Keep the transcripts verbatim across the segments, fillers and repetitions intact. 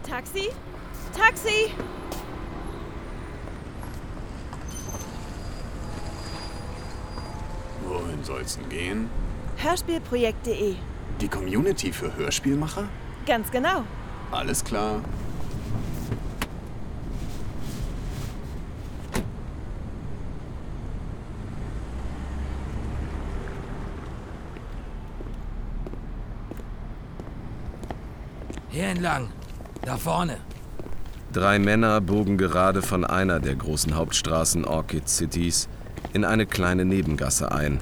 Taxi? Taxi! Wohin soll's denn gehen? Hörspielprojekt punkt de. Die Community für Hörspielmacher? Ganz genau. Alles klar. Hier entlang. Da vorne. Drei Männer bogen gerade von einer der großen Hauptstraßen Orchid Cities in eine kleine Nebengasse ein.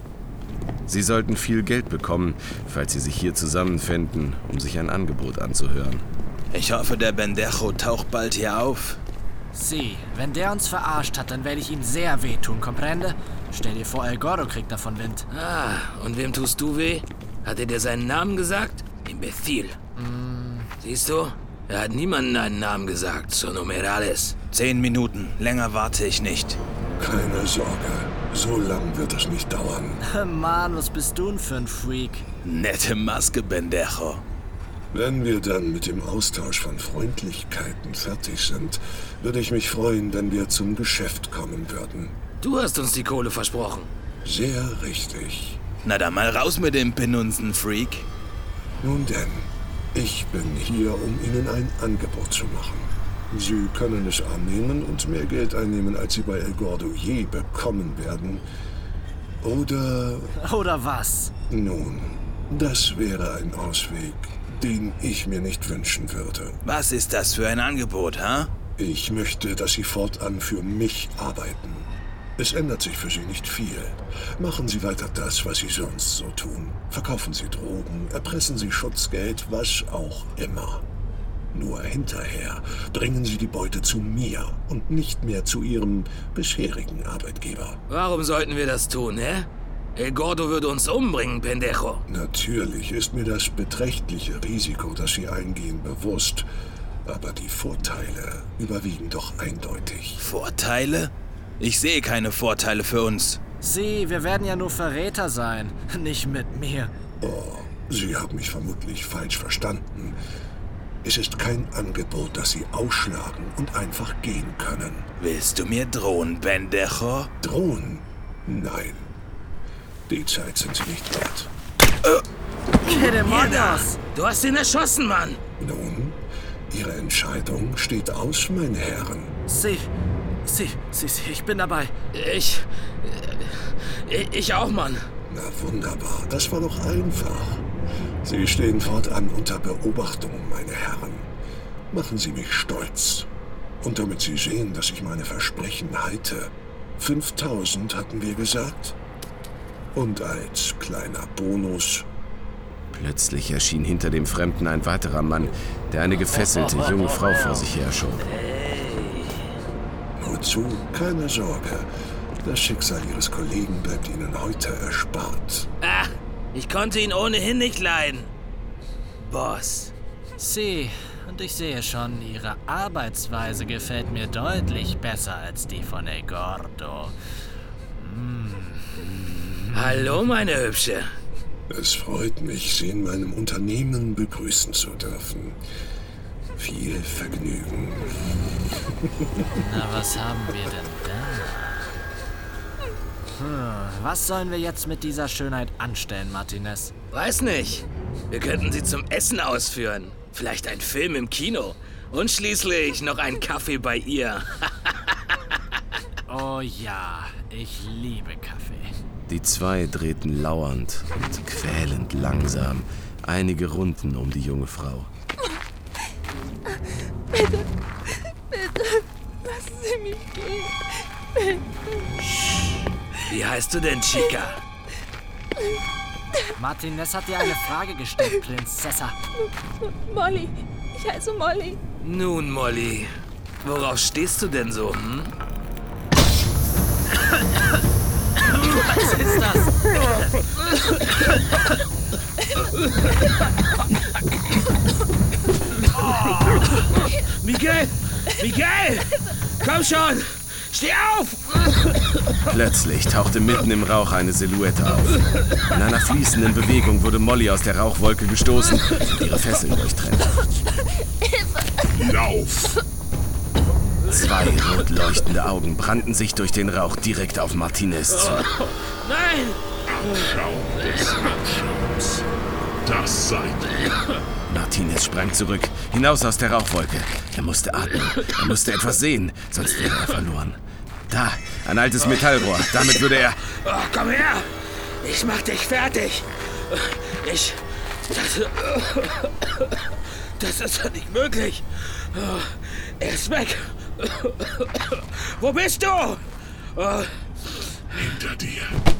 Sie sollten viel Geld bekommen, falls sie sich hier zusammenfänden, um sich ein Angebot anzuhören. Ich hoffe, der Bendejo taucht bald hier auf. Sie, wenn der uns verarscht hat, dann werde ich ihm sehr wehtun, comprende? Stell dir vor, El Gordo kriegt davon Wind. Ah, und wem tust du weh? Hat er dir seinen Namen gesagt? Imbecil. Mm. Siehst du? Er hat niemandem einen Namen gesagt, so numerales. Zehn Minuten, länger warte ich nicht. Keine Sorge, so lang wird es nicht dauern. Mann, was bist du denn für ein Freak? Nette Maske, Bendejo. Wenn wir dann mit dem Austausch von Freundlichkeiten fertig sind, würde ich mich freuen, wenn wir zum Geschäft kommen würden. Du hast uns die Kohle versprochen. Sehr richtig. Na dann mal raus mit dem Penunzen, Freak. Nun denn, ich bin hier, um Ihnen ein Angebot zu machen. Sie können es annehmen und mehr Geld einnehmen, als Sie bei El Gordo je bekommen werden. Oder... Oder was? Nun, das wäre ein Ausweg, den ich mir nicht wünschen würde. Was ist das für ein Angebot, ha? Ich möchte, dass Sie fortan für mich arbeiten. Es ändert sich für Sie nicht viel. Machen Sie weiter das, was Sie sonst so tun. Verkaufen Sie Drogen, erpressen Sie Schutzgeld, was auch immer. Nur hinterher bringen Sie die Beute zu mir und nicht mehr zu Ihrem bisherigen Arbeitgeber. Warum sollten wir das tun, hä? El Gordo würde uns umbringen, Pendejo. Natürlich ist mir das beträchtliche Risiko, das Sie eingehen, bewusst. Aber die Vorteile überwiegen doch eindeutig. Vorteile? Ich sehe keine Vorteile für uns. Sie, wir werden ja nur Verräter sein. Nicht mit mir. Oh, Sie haben mich vermutlich falsch verstanden. Es ist kein Angebot, das Sie ausschlagen und einfach gehen können. Willst du mir drohen, Bendejo? Drohen? Nein. Die Zeit sind Sie nicht wert. Kede Hier da! Mordas! Du hast ihn erschossen, Mann! Nun, Ihre Entscheidung steht aus, meine Herren. Sie, Sie, Sie, Sie, ich bin dabei. Ich... äh, Ich auch, Mann. Na wunderbar, das war doch einfach. Sie stehen fortan unter Beobachtung, meine Herren. Machen Sie mich stolz. Und damit Sie sehen, dass ich meine Versprechen halte. fünftausend hatten wir gesagt. Und als kleiner Bonus... Plötzlich erschien hinter dem Fremden ein weiterer Mann, der eine gefesselte junge Frau vor sich her schob. Nur zu, keine Sorge. Das Schicksal Ihres Kollegen bleibt Ihnen heute erspart. Ah, ich konnte ihn ohnehin nicht leiden. Boss. Sie, und ich sehe schon, Ihre Arbeitsweise gefällt mir deutlich besser als die von El Gordo. Mm. Hallo, meine Hübsche. Es freut mich, Sie in meinem Unternehmen begrüßen zu dürfen. Viel Vergnügen. Na, was haben wir denn da? Hm, was sollen wir jetzt mit dieser Schönheit anstellen, Martinez? Weiß nicht. Wir könnten sie zum Essen ausführen. Vielleicht ein Film im Kino. Und schließlich noch einen Kaffee bei ihr. Oh ja, ich liebe Kaffee. Die zwei drehten lauernd und quälend langsam einige Runden um die junge Frau. Bitte, bitte, lassen Sie mich gehen. Bitte. Wie heißt du denn, Chica? Martinez hat dir eine Frage gestellt, Prinzessa. Molly, ich heiße Molly. Nun, Molly, worauf stehst du denn so, hm? Was ist das? Miguel! Miguel! Komm schon! Steh auf! Plötzlich tauchte mitten im Rauch eine Silhouette auf. In einer fließenden Bewegung wurde Molly aus der Rauchwolke gestoßen und ihre Fesseln durchtrennt. Lauf! Zwei rot leuchtende Augen brannten sich durch den Rauch direkt auf Martinez zu. Nein! Abschaum des Abschaums. Das seid ihr. Martinez sprang zurück, hinaus aus der Rauchwolke. Er musste atmen, er musste etwas sehen, sonst wäre er verloren. Da, ein altes Metallrohr, damit würde er... Oh, komm her! Ich mach dich fertig! Ich... Das... Das ist doch nicht möglich! Er ist weg! Wo bist du? Hinter dir.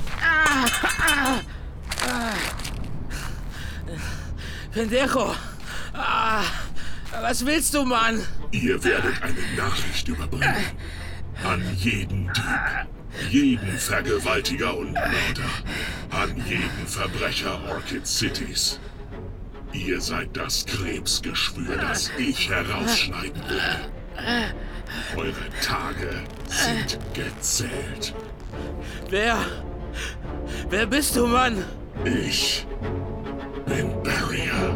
Pendejo! Ah, was willst du, Mann? Ihr werdet eine Nachricht überbringen. An jeden Dieb, jeden Vergewaltiger und Mörder, an jeden Verbrecher Orchid Cities. Ihr seid das Krebsgeschwür, das ich herausschneiden will. Eure Tage sind gezählt. Wer? Wer bist du, Mann? Ich bin Barrier.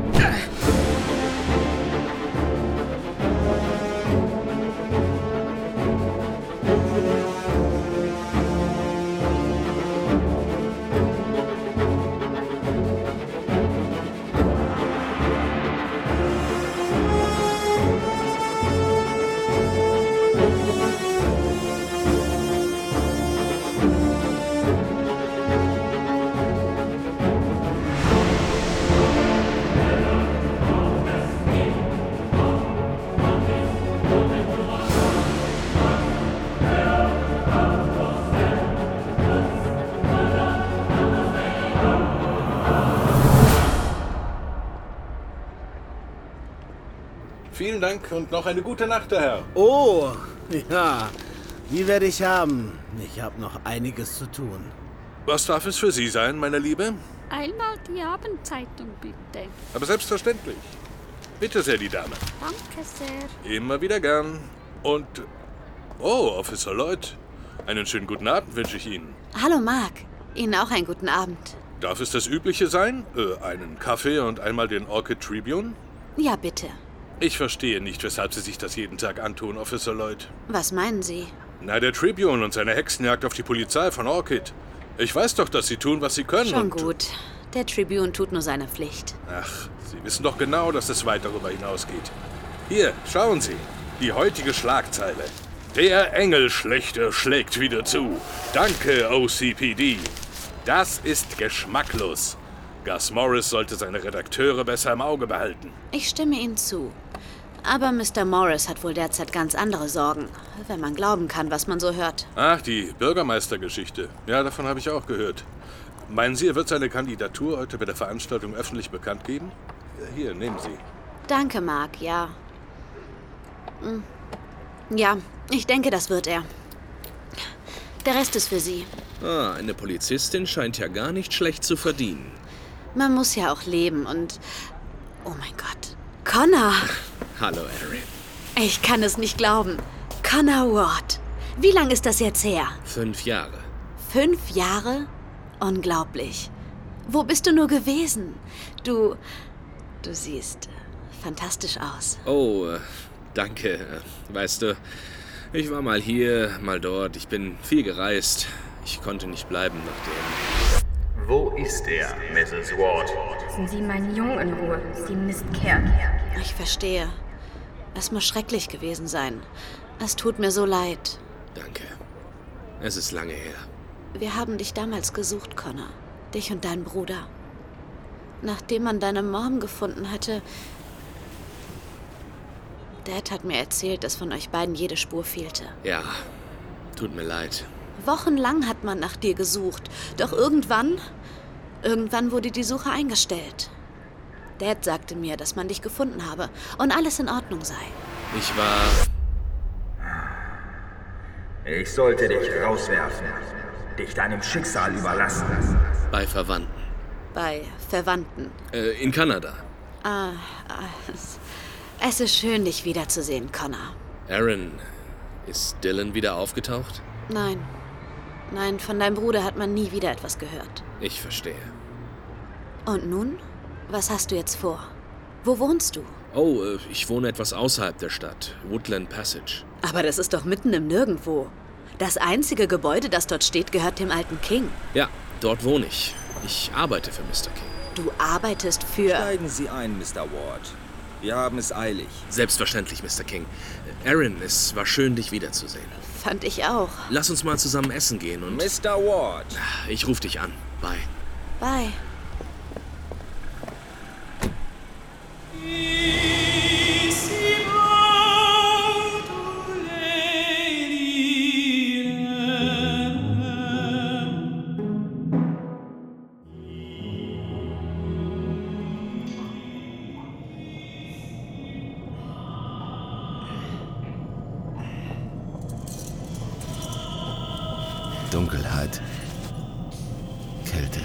Vielen Dank und noch eine gute Nacht, der Herr. Oh, ja. Die werde ich haben. Ich habe noch einiges zu tun. Was darf es für Sie sein, meine Liebe? Einmal die Abendzeitung, bitte. Aber selbstverständlich. Bitte sehr, die Dame. Danke sehr. Immer wieder gern. Und... Oh, Officer Lloyd. Einen schönen guten Abend wünsche ich Ihnen. Hallo, Mark. Ihnen auch einen guten Abend. Darf es das Übliche sein? Äh, einen Kaffee und einmal den Orchid Tribune? Ja, bitte. Ich verstehe nicht, weshalb Sie sich das jeden Tag antun, Officer Lloyd. Was meinen Sie? Na, der Tribune und seine Hexenjagd auf die Polizei von Orchid. Ich weiß doch, dass Sie tun, was Sie können. Schon und gut. Der Tribune tut nur seine Pflicht. Ach, Sie wissen doch genau, dass es weit darüber hinausgeht. Hier, schauen Sie. Die heutige Schlagzeile. Der Engelschlechter schlägt wieder zu. Danke, O C P D. Das ist geschmacklos. Gus Morris sollte seine Redakteure besser im Auge behalten. Ich stimme Ihnen zu. Aber Mister Morris hat wohl derzeit ganz andere Sorgen, wenn man glauben kann, was man so hört. Ach, die Bürgermeistergeschichte. Ja, davon habe ich auch gehört. Meinen Sie, er wird seine Kandidatur heute bei der Veranstaltung öffentlich bekannt geben? Hier, nehmen Sie. Danke, Mark, ja. Ja, ich denke, das wird er. Der Rest ist für Sie. Ah, eine Polizistin scheint ja gar nicht schlecht zu verdienen. Man muss ja auch leben und... Oh mein Gott. Connor! Hallo, Erin. Ich kann es nicht glauben. Connor Ward. Wie lange ist das jetzt her? Fünf Jahre. Fünf Jahre? Unglaublich. Wo bist du nur gewesen? Du... Du siehst fantastisch aus. Oh, äh, danke. Weißt du, ich war mal hier, mal dort. Ich bin viel gereist. Ich konnte nicht bleiben nachdem... Wo ist er, Misses Ward? Lassen Sie meinen Jungen in Ruhe, Sie Mistkerl. Ich verstehe. Es muss schrecklich gewesen sein. Es tut mir so leid. Danke. Es ist lange her. Wir haben dich damals gesucht, Connor. Dich und deinen Bruder. Nachdem man deine Mom gefunden hatte... Dad hat mir erzählt, dass von euch beiden jede Spur fehlte. Ja, tut mir leid. Wochenlang hat man nach dir gesucht. Doch irgendwann... Irgendwann wurde die Suche eingestellt. Dad sagte mir, dass man dich gefunden habe und alles in Ordnung sei. Ich war... Ich sollte dich rauswerfen. Dich deinem Schicksal überlassen. Bei Verwandten. Bei Verwandten? Äh, in Kanada. Ah, es, es ist schön, dich wiederzusehen, Connor. Erin, ist Dylan wieder aufgetaucht? Nein. Nein, von deinem Bruder hat man nie wieder etwas gehört. Ich verstehe. Und nun? Was hast du jetzt vor? Wo wohnst du? Oh, äh, ich wohne etwas außerhalb der Stadt. Woodland Passage. Aber das ist doch mitten im Nirgendwo. Das einzige Gebäude, das dort steht, gehört dem alten King. Ja, dort wohne ich. Ich arbeite für Mister King. Du arbeitest für... Steigen Sie ein, Mister Ward. Wir haben es eilig. Selbstverständlich, Mister King. Aaron, es war schön, dich wiederzusehen. Fand ich auch. Lass uns mal zusammen essen gehen und... Mister Ward. Ich ruf dich an. Bye. Bye. Dunkelheit. Kälte.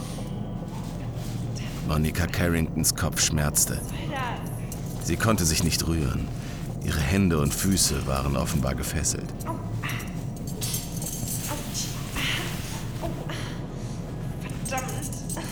Monica Carringtons Kopf schmerzte. Sie konnte sich nicht rühren. Ihre Hände und Füße waren offenbar gefesselt. Verdammt.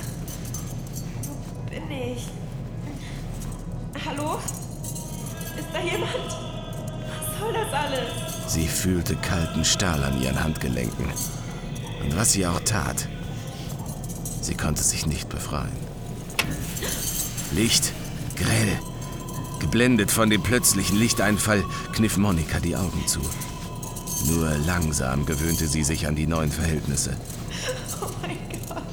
Wo bin ich? Hallo? Ist da jemand? Was soll das alles? Sie fühlte kalten Stahl an ihren Handgelenken. Und was sie auch tat, sie konnte sich nicht befreien. Licht, grell. Geblendet von dem plötzlichen Lichteinfall kniff Monica die Augen zu. Nur langsam gewöhnte sie sich an die neuen Verhältnisse. Oh mein Gott.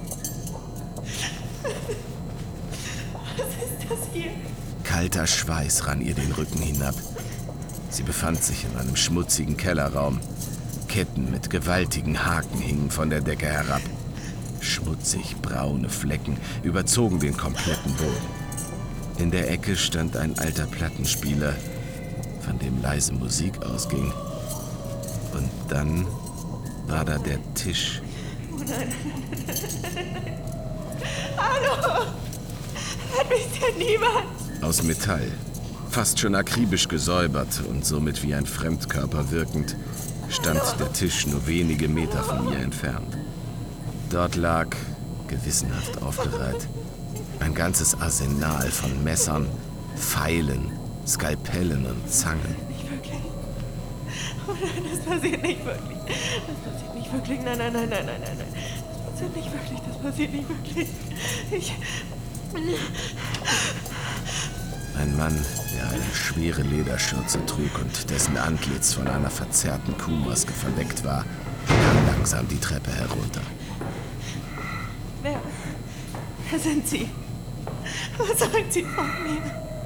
Was ist das hier? Kalter Schweiß rann ihr den Rücken hinab. Sie befand sich in einem schmutzigen Kellerraum. Ketten mit gewaltigen Haken hingen von der Decke herab. Schmutzig braune Flecken überzogen den kompletten Boden. In der Ecke stand ein alter Plattenspieler, von dem leise Musik ausging. Und dann war da der Tisch. Oh nein, nein, nein, nein, nein, nein. Hallo! Hört mich denn niemand? Aus Metall, fast schon akribisch gesäubert und somit wie ein Fremdkörper wirkend, stand der Tisch nur wenige Meter von ihr entfernt. Dort lag, gewissenhaft aufgereiht, ein ganzes Arsenal von Messern, Pfeilen, Skalpellen und Zangen. Nicht wirklich. Oh nein, das passiert nicht wirklich. Das passiert nicht wirklich. Nein, nein, nein, nein, nein, nein, nein. Das passiert nicht wirklich. Das passiert nicht wirklich. Ich... Ein Mann, der eine schwere Lederschürze trug und dessen Antlitz von einer verzerrten Kuhmaske verdeckt war, kam langsam die Treppe herunter. Wer... Wer sind Sie? Was wollen Sie von mir?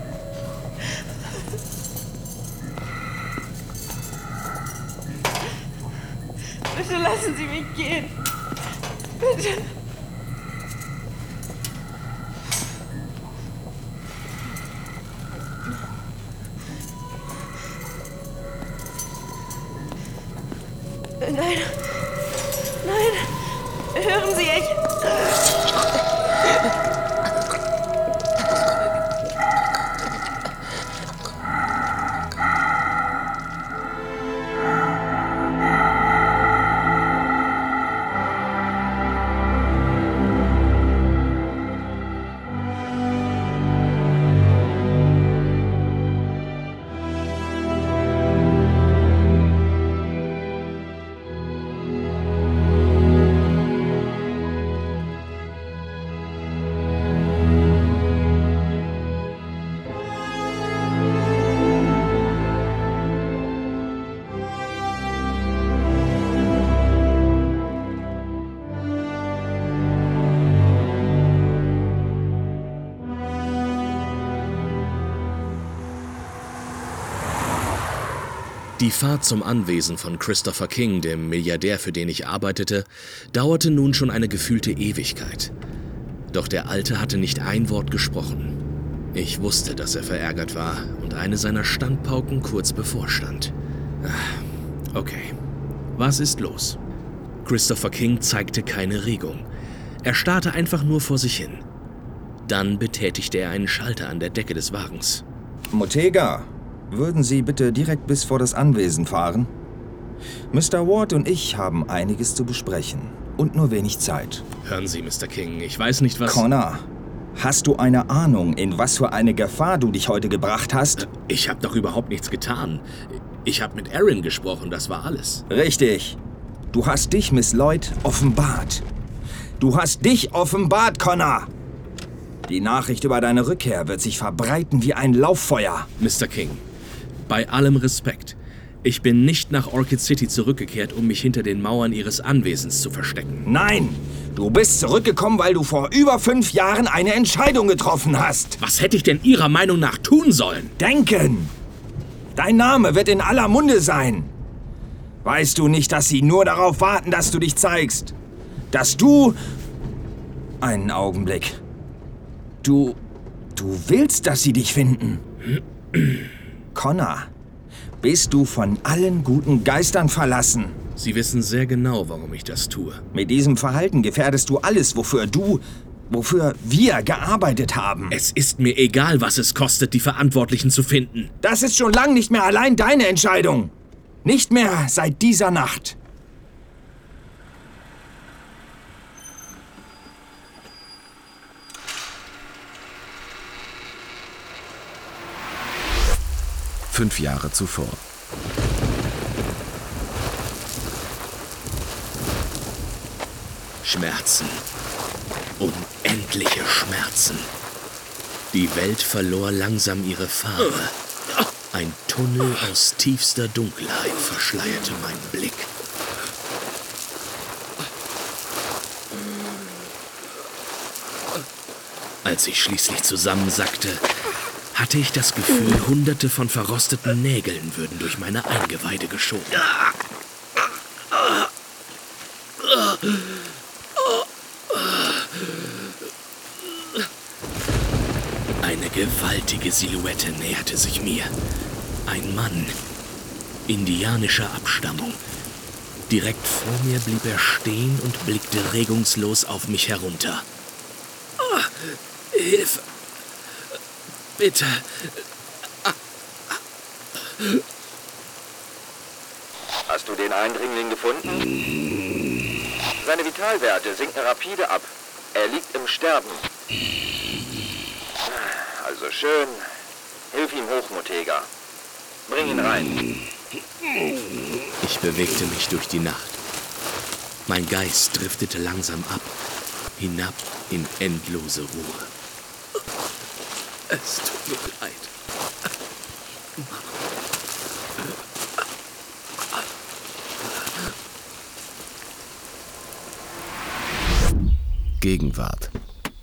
Bitte lassen Sie mich gehen. Bitte. Nein. Nein. Hören Sie, ich... Die Fahrt zum Anwesen von Christopher King, dem Milliardär, für den ich arbeitete, dauerte nun schon eine gefühlte Ewigkeit. Doch der Alte hatte nicht ein Wort gesprochen. Ich wusste, dass er verärgert war und eine seiner Standpauken kurz bevorstand. Okay, was ist los? Christopher King zeigte keine Regung. Er starrte einfach nur vor sich hin. Dann betätigte er einen Schalter an der Decke des Wagens. Motega, würden Sie bitte direkt bis vor das Anwesen fahren? Mister Ward und ich haben einiges zu besprechen und nur wenig Zeit. Hören Sie, Mister King, ich weiß nicht, was... Connor, hast du eine Ahnung, in was für eine Gefahr du dich heute gebracht hast? Ich habe doch überhaupt nichts getan. Ich habe mit Erin gesprochen, das war alles. Richtig. Du hast dich, Miss Lloyd, offenbart. Du hast dich offenbart, Connor! Die Nachricht über deine Rückkehr wird sich verbreiten wie ein Lauffeuer. Mister King, bei allem Respekt, ich bin nicht nach Orchid City zurückgekehrt, um mich hinter den Mauern Ihres Anwesens zu verstecken. Nein, du bist zurückgekommen, weil du vor über fünf Jahren eine Entscheidung getroffen hast. Was hätte ich denn Ihrer Meinung nach tun sollen? Denken! Dein Name wird in aller Munde sein. Weißt du nicht, dass sie nur darauf warten, dass du dich zeigst? Dass du... Einen Augenblick. Du... Du willst, dass sie dich finden. Connor, bist du von allen guten Geistern verlassen? Sie wissen sehr genau, warum ich das tue. Mit diesem Verhalten gefährdest du alles, wofür du... wofür wir gearbeitet haben. Es ist mir egal, was es kostet, die Verantwortlichen zu finden. Das ist schon lang nicht mehr allein deine Entscheidung. Nicht mehr seit dieser Nacht. Fünf Jahre zuvor. Schmerzen. Unendliche Schmerzen. Die Welt verlor langsam ihre Farbe. Ein Tunnel aus tiefster Dunkelheit verschleierte meinen Blick. Als ich schließlich zusammensackte, hatte ich das Gefühl, Hunderte von verrosteten Nägeln würden durch meine Eingeweide geschoben. Eine gewaltige Silhouette näherte sich mir. Ein Mann, indianischer Abstammung. Direkt vor mir blieb er stehen und blickte regungslos auf mich herunter. Oh, Hilfe! Bitte! Hast du den Eindringling gefunden? Seine Vitalwerte sinken rapide ab. Er liegt im Sterben. Also schön. Hilf ihm hoch, Motega. Bring ihn rein. Ich bewegte mich durch die Nacht. Mein Geist driftete langsam ab, hinab in endlose Ruhe. Es tut mir leid. Gegenwart.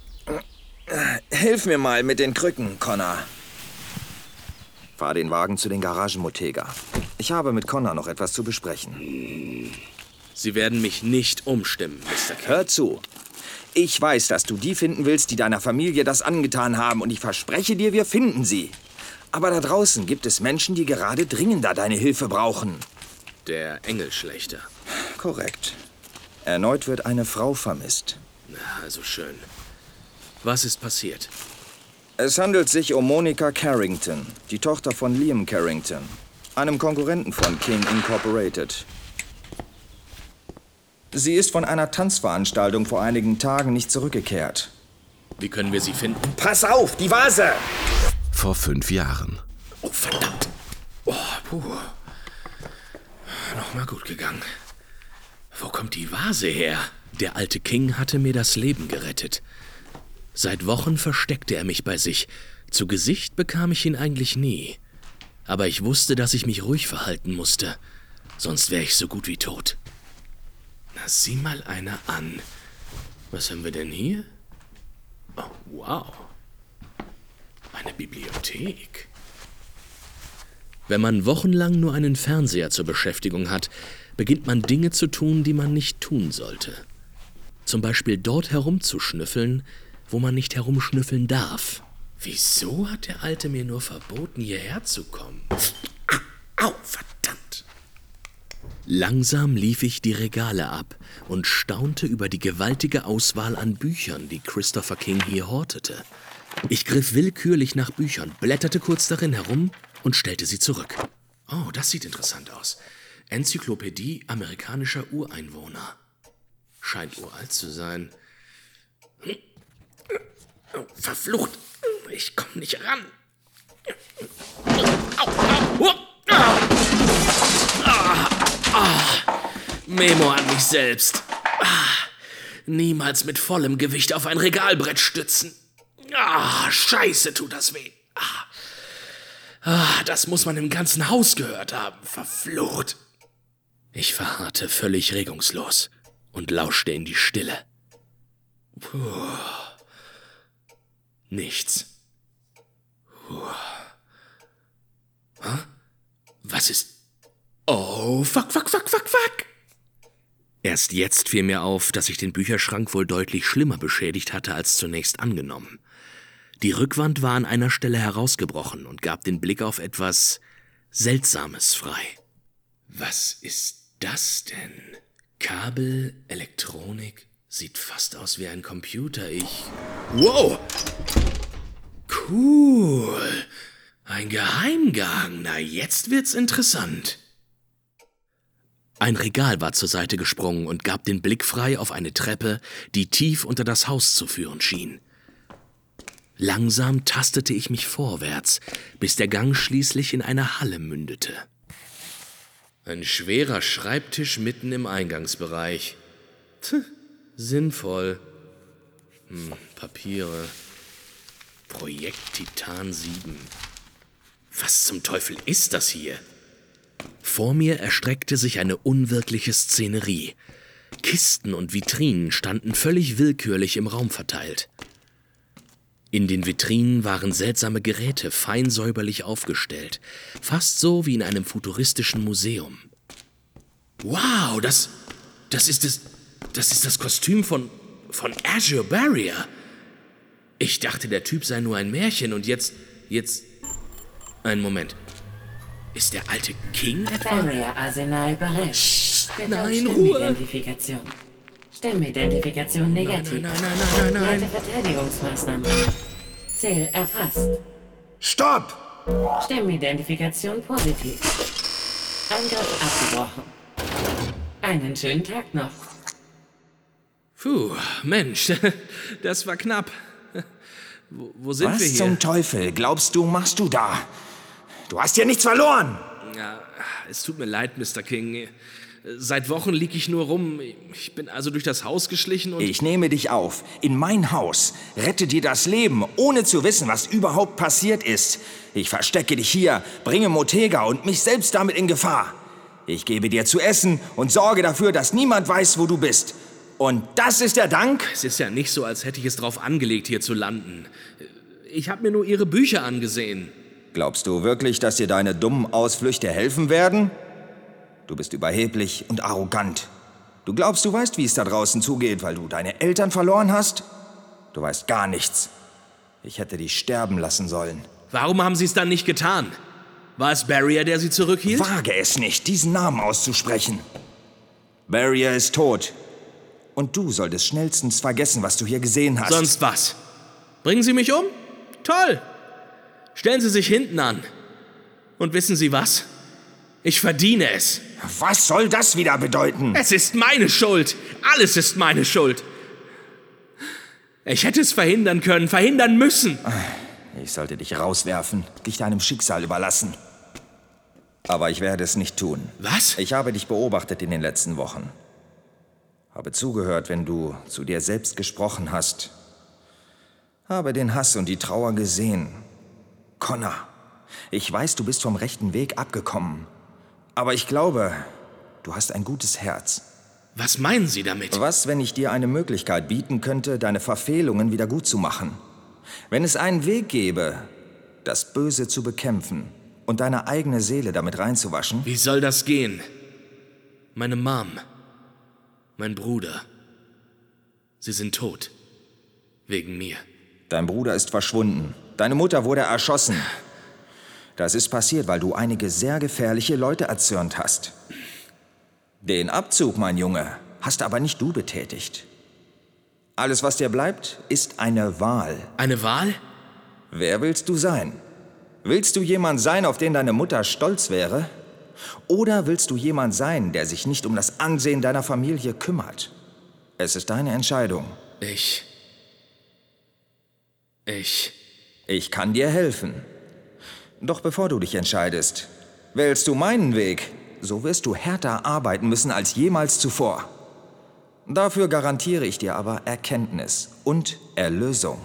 Hilf mir mal mit den Krücken, Connor. Fahr den Wagen zu den Garagen Motega. Ich habe mit Connor noch etwas zu besprechen. Sie werden mich nicht umstimmen, Mister King. Hör zu. Ich weiß, dass du die finden willst, die deiner Familie das angetan haben. Und ich verspreche dir, wir finden sie. Aber da draußen gibt es Menschen, die gerade dringender deine Hilfe brauchen. Der Engelschlechter. Korrekt. Erneut wird eine Frau vermisst. Na, also schön. Was ist passiert? Es handelt sich um Monica Carrington, die Tochter von Liam Carrington, einem Konkurrenten von King Incorporated. Sie ist von einer Tanzveranstaltung vor einigen Tagen nicht zurückgekehrt. Wie können wir sie finden? Pass auf, die Vase! Vor fünf Jahren. Oh, verdammt. Oh, puh. Noch mal gut gegangen. Wo kommt die Vase her? Der alte King hatte mir das Leben gerettet. Seit Wochen versteckte er mich bei sich. Zu Gesicht bekam ich ihn eigentlich nie. Aber ich wusste, dass ich mich ruhig verhalten musste. Sonst wäre ich so gut wie tot. Na, sieh mal einer an. Was haben wir denn hier? Oh, wow. Eine Bibliothek. Wenn man wochenlang nur einen Fernseher zur Beschäftigung hat, beginnt man Dinge zu tun, die man nicht tun sollte. Zum Beispiel dort herumzuschnüffeln, wo man nicht herumschnüffeln darf. Wieso hat der Alte mir nur verboten, hierher zu kommen? Au, verdammt! Langsam lief ich die Regale ab und staunte über die gewaltige Auswahl an Büchern, die Christopher King hier hortete. Ich griff willkürlich nach Büchern, blätterte kurz darin herum und stellte sie zurück. Oh, das sieht interessant aus. Enzyklopädie amerikanischer Ureinwohner. Scheint uralt zu sein. Oh, verflucht! Ich komme nicht ran. Au, au, au. Ah, ah. Memo an mich selbst. Ah. Niemals mit vollem Gewicht auf ein Regalbrett stützen. Ah, scheiße, tut das weh. Ah. Ah, das muss man im ganzen Haus gehört haben. Verflucht. Ich verharrte völlig regungslos und lauschte in die Stille. Puh. Nichts. Puh. Huh? Was ist... Oh, fuck, fuck, fuck, fuck, fuck. Erst jetzt fiel mir auf, dass ich den Bücherschrank wohl deutlich schlimmer beschädigt hatte als zunächst angenommen. Die Rückwand war an einer Stelle herausgebrochen und gab den Blick auf etwas Seltsames frei. Was ist das denn? Kabel, Elektronik, sieht fast aus wie ein Computer. Ich... Wow! Cool! Ein Geheimgang. Na, jetzt wird's interessant. Ein Regal war zur Seite gesprungen und gab den Blick frei auf eine Treppe, die tief unter das Haus zu führen schien. Langsam tastete ich mich vorwärts, bis der Gang schließlich in eine Halle mündete. Ein schwerer Schreibtisch mitten im Eingangsbereich. Tch, sinnvoll. Hm, Papiere. Projekt Titan sieben. Was zum Teufel ist das hier? Vor mir erstreckte sich eine unwirkliche Szenerie. Kisten und Vitrinen standen völlig willkürlich im Raum verteilt. In den Vitrinen waren seltsame Geräte fein säuberlich aufgestellt, fast so wie in einem futuristischen Museum. Wow, das, das ist das, das ist das Kostüm von, von Azure Barrier. Ich dachte, der Typ sei nur ein Märchen und jetzt, jetzt, einen Moment. Ist der alte King etwa? Barrier-Arsenal bereit. Nein, Ruhe! Stimmenidentifikation. Stimmenidentifikation negativ. Nein, nein, nein, nein, nein, nein, nein. Verteidigungsmaßnahmen. Ziel erfasst. Stopp! Stimmenidentifikation positiv. Angriff abgebrochen. Einen schönen Tag noch. Puh, Mensch, das war knapp. Wo, wo sind Was wir hier? zum Teufel glaubst du, machst du da? Du hast ja nichts verloren! Ja, es tut mir leid, Mister King. Seit Wochen lieg ich nur rum. Ich bin also durch das Haus geschlichen und... Ich nehme dich auf. In mein Haus. Rette dir das Leben, ohne zu wissen, was überhaupt passiert ist. Ich verstecke dich hier, bringe Motega und mich selbst damit in Gefahr. Ich gebe dir zu essen und sorge dafür, dass niemand weiß, wo du bist. Und das ist der Dank? Es ist ja nicht so, als hätte ich es drauf angelegt, hier zu landen. Ich habe mir nur Ihre Bücher angesehen. Glaubst du wirklich, dass dir deine dummen Ausflüchte helfen werden? Du bist überheblich und arrogant. Du glaubst, du weißt, wie es da draußen zugeht, weil du deine Eltern verloren hast? Du weißt gar nichts. Ich hätte dich sterben lassen sollen. Warum haben Sie es dann nicht getan? War es Barrier, der Sie zurückhielt? Wage es nicht, diesen Namen auszusprechen. Barrier ist tot. Und du solltest schnellstens vergessen, was du hier gesehen hast. Sonst was? Bringen Sie mich um? Toll! Stellen Sie sich hinten an. Und wissen Sie was? Ich verdiene es. Was soll das wieder bedeuten? Es ist meine Schuld. Alles ist meine Schuld. Ich hätte es verhindern können, verhindern müssen. Ich sollte dich rauswerfen, dich deinem Schicksal überlassen. Aber ich werde es nicht tun. Was? Ich habe dich beobachtet in den letzten Wochen. Habe zugehört, wenn du zu dir selbst gesprochen hast. Habe den Hass und die Trauer gesehen. Connor, ich weiß, du bist vom rechten Weg abgekommen. Aber ich glaube, du hast ein gutes Herz. Was meinen Sie damit? Was, wenn ich dir eine Möglichkeit bieten könnte, deine Verfehlungen wieder gut zu machen? Wenn es einen Weg gäbe, das Böse zu bekämpfen und deine eigene Seele damit reinzuwaschen? Wie soll das gehen? Meine Mom, mein Bruder, sie sind tot. Wegen mir. Dein Bruder ist verschwunden. Deine Mutter wurde erschossen. Das ist passiert, weil du einige sehr gefährliche Leute erzürnt hast. Den Abzug, mein Junge, hast aber nicht du betätigt. Alles, was dir bleibt, ist eine Wahl. Eine Wahl? Wer willst du sein? Willst du jemand sein, auf den deine Mutter stolz wäre? Oder willst du jemand sein, der sich nicht um das Ansehen deiner Familie kümmert? Es ist deine Entscheidung. Ich... Ich... Ich kann dir helfen. Doch bevor du dich entscheidest, wählst du meinen Weg, so wirst du härter arbeiten müssen als jemals zuvor. Dafür garantiere ich dir aber Erkenntnis und Erlösung.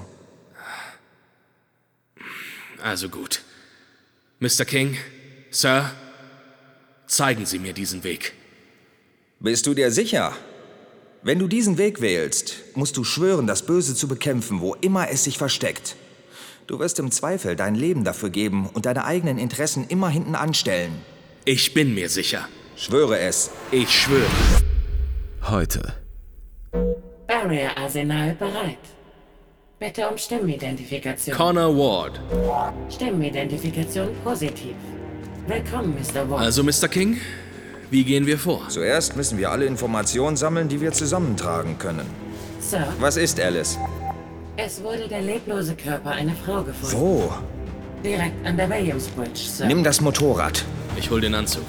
Also gut. Mister King, Sir, zeigen Sie mir diesen Weg. Bist du dir sicher? Wenn du diesen Weg wählst, musst du schwören, das Böse zu bekämpfen, wo immer es sich versteckt. Du wirst im Zweifel dein Leben dafür geben und deine eigenen Interessen immer hinten anstellen. Ich bin mir sicher. Schwöre es. Ich schwöre. Heute. Barrier-Arsenal bereit. Bitte um Stimmidentifikation. Connor Ward. Stimmidentifikation positiv. Willkommen, Mister Ward. Also, Mister King, wie gehen wir vor? Zuerst müssen wir alle Informationen sammeln, die wir zusammentragen können. Sir? Was ist Alice? Es wurde der leblose Körper einer Frau gefunden. Wo? Direkt an der Williams Bridge, Sir. Nimm das Motorrad. Ich hol den Anzug.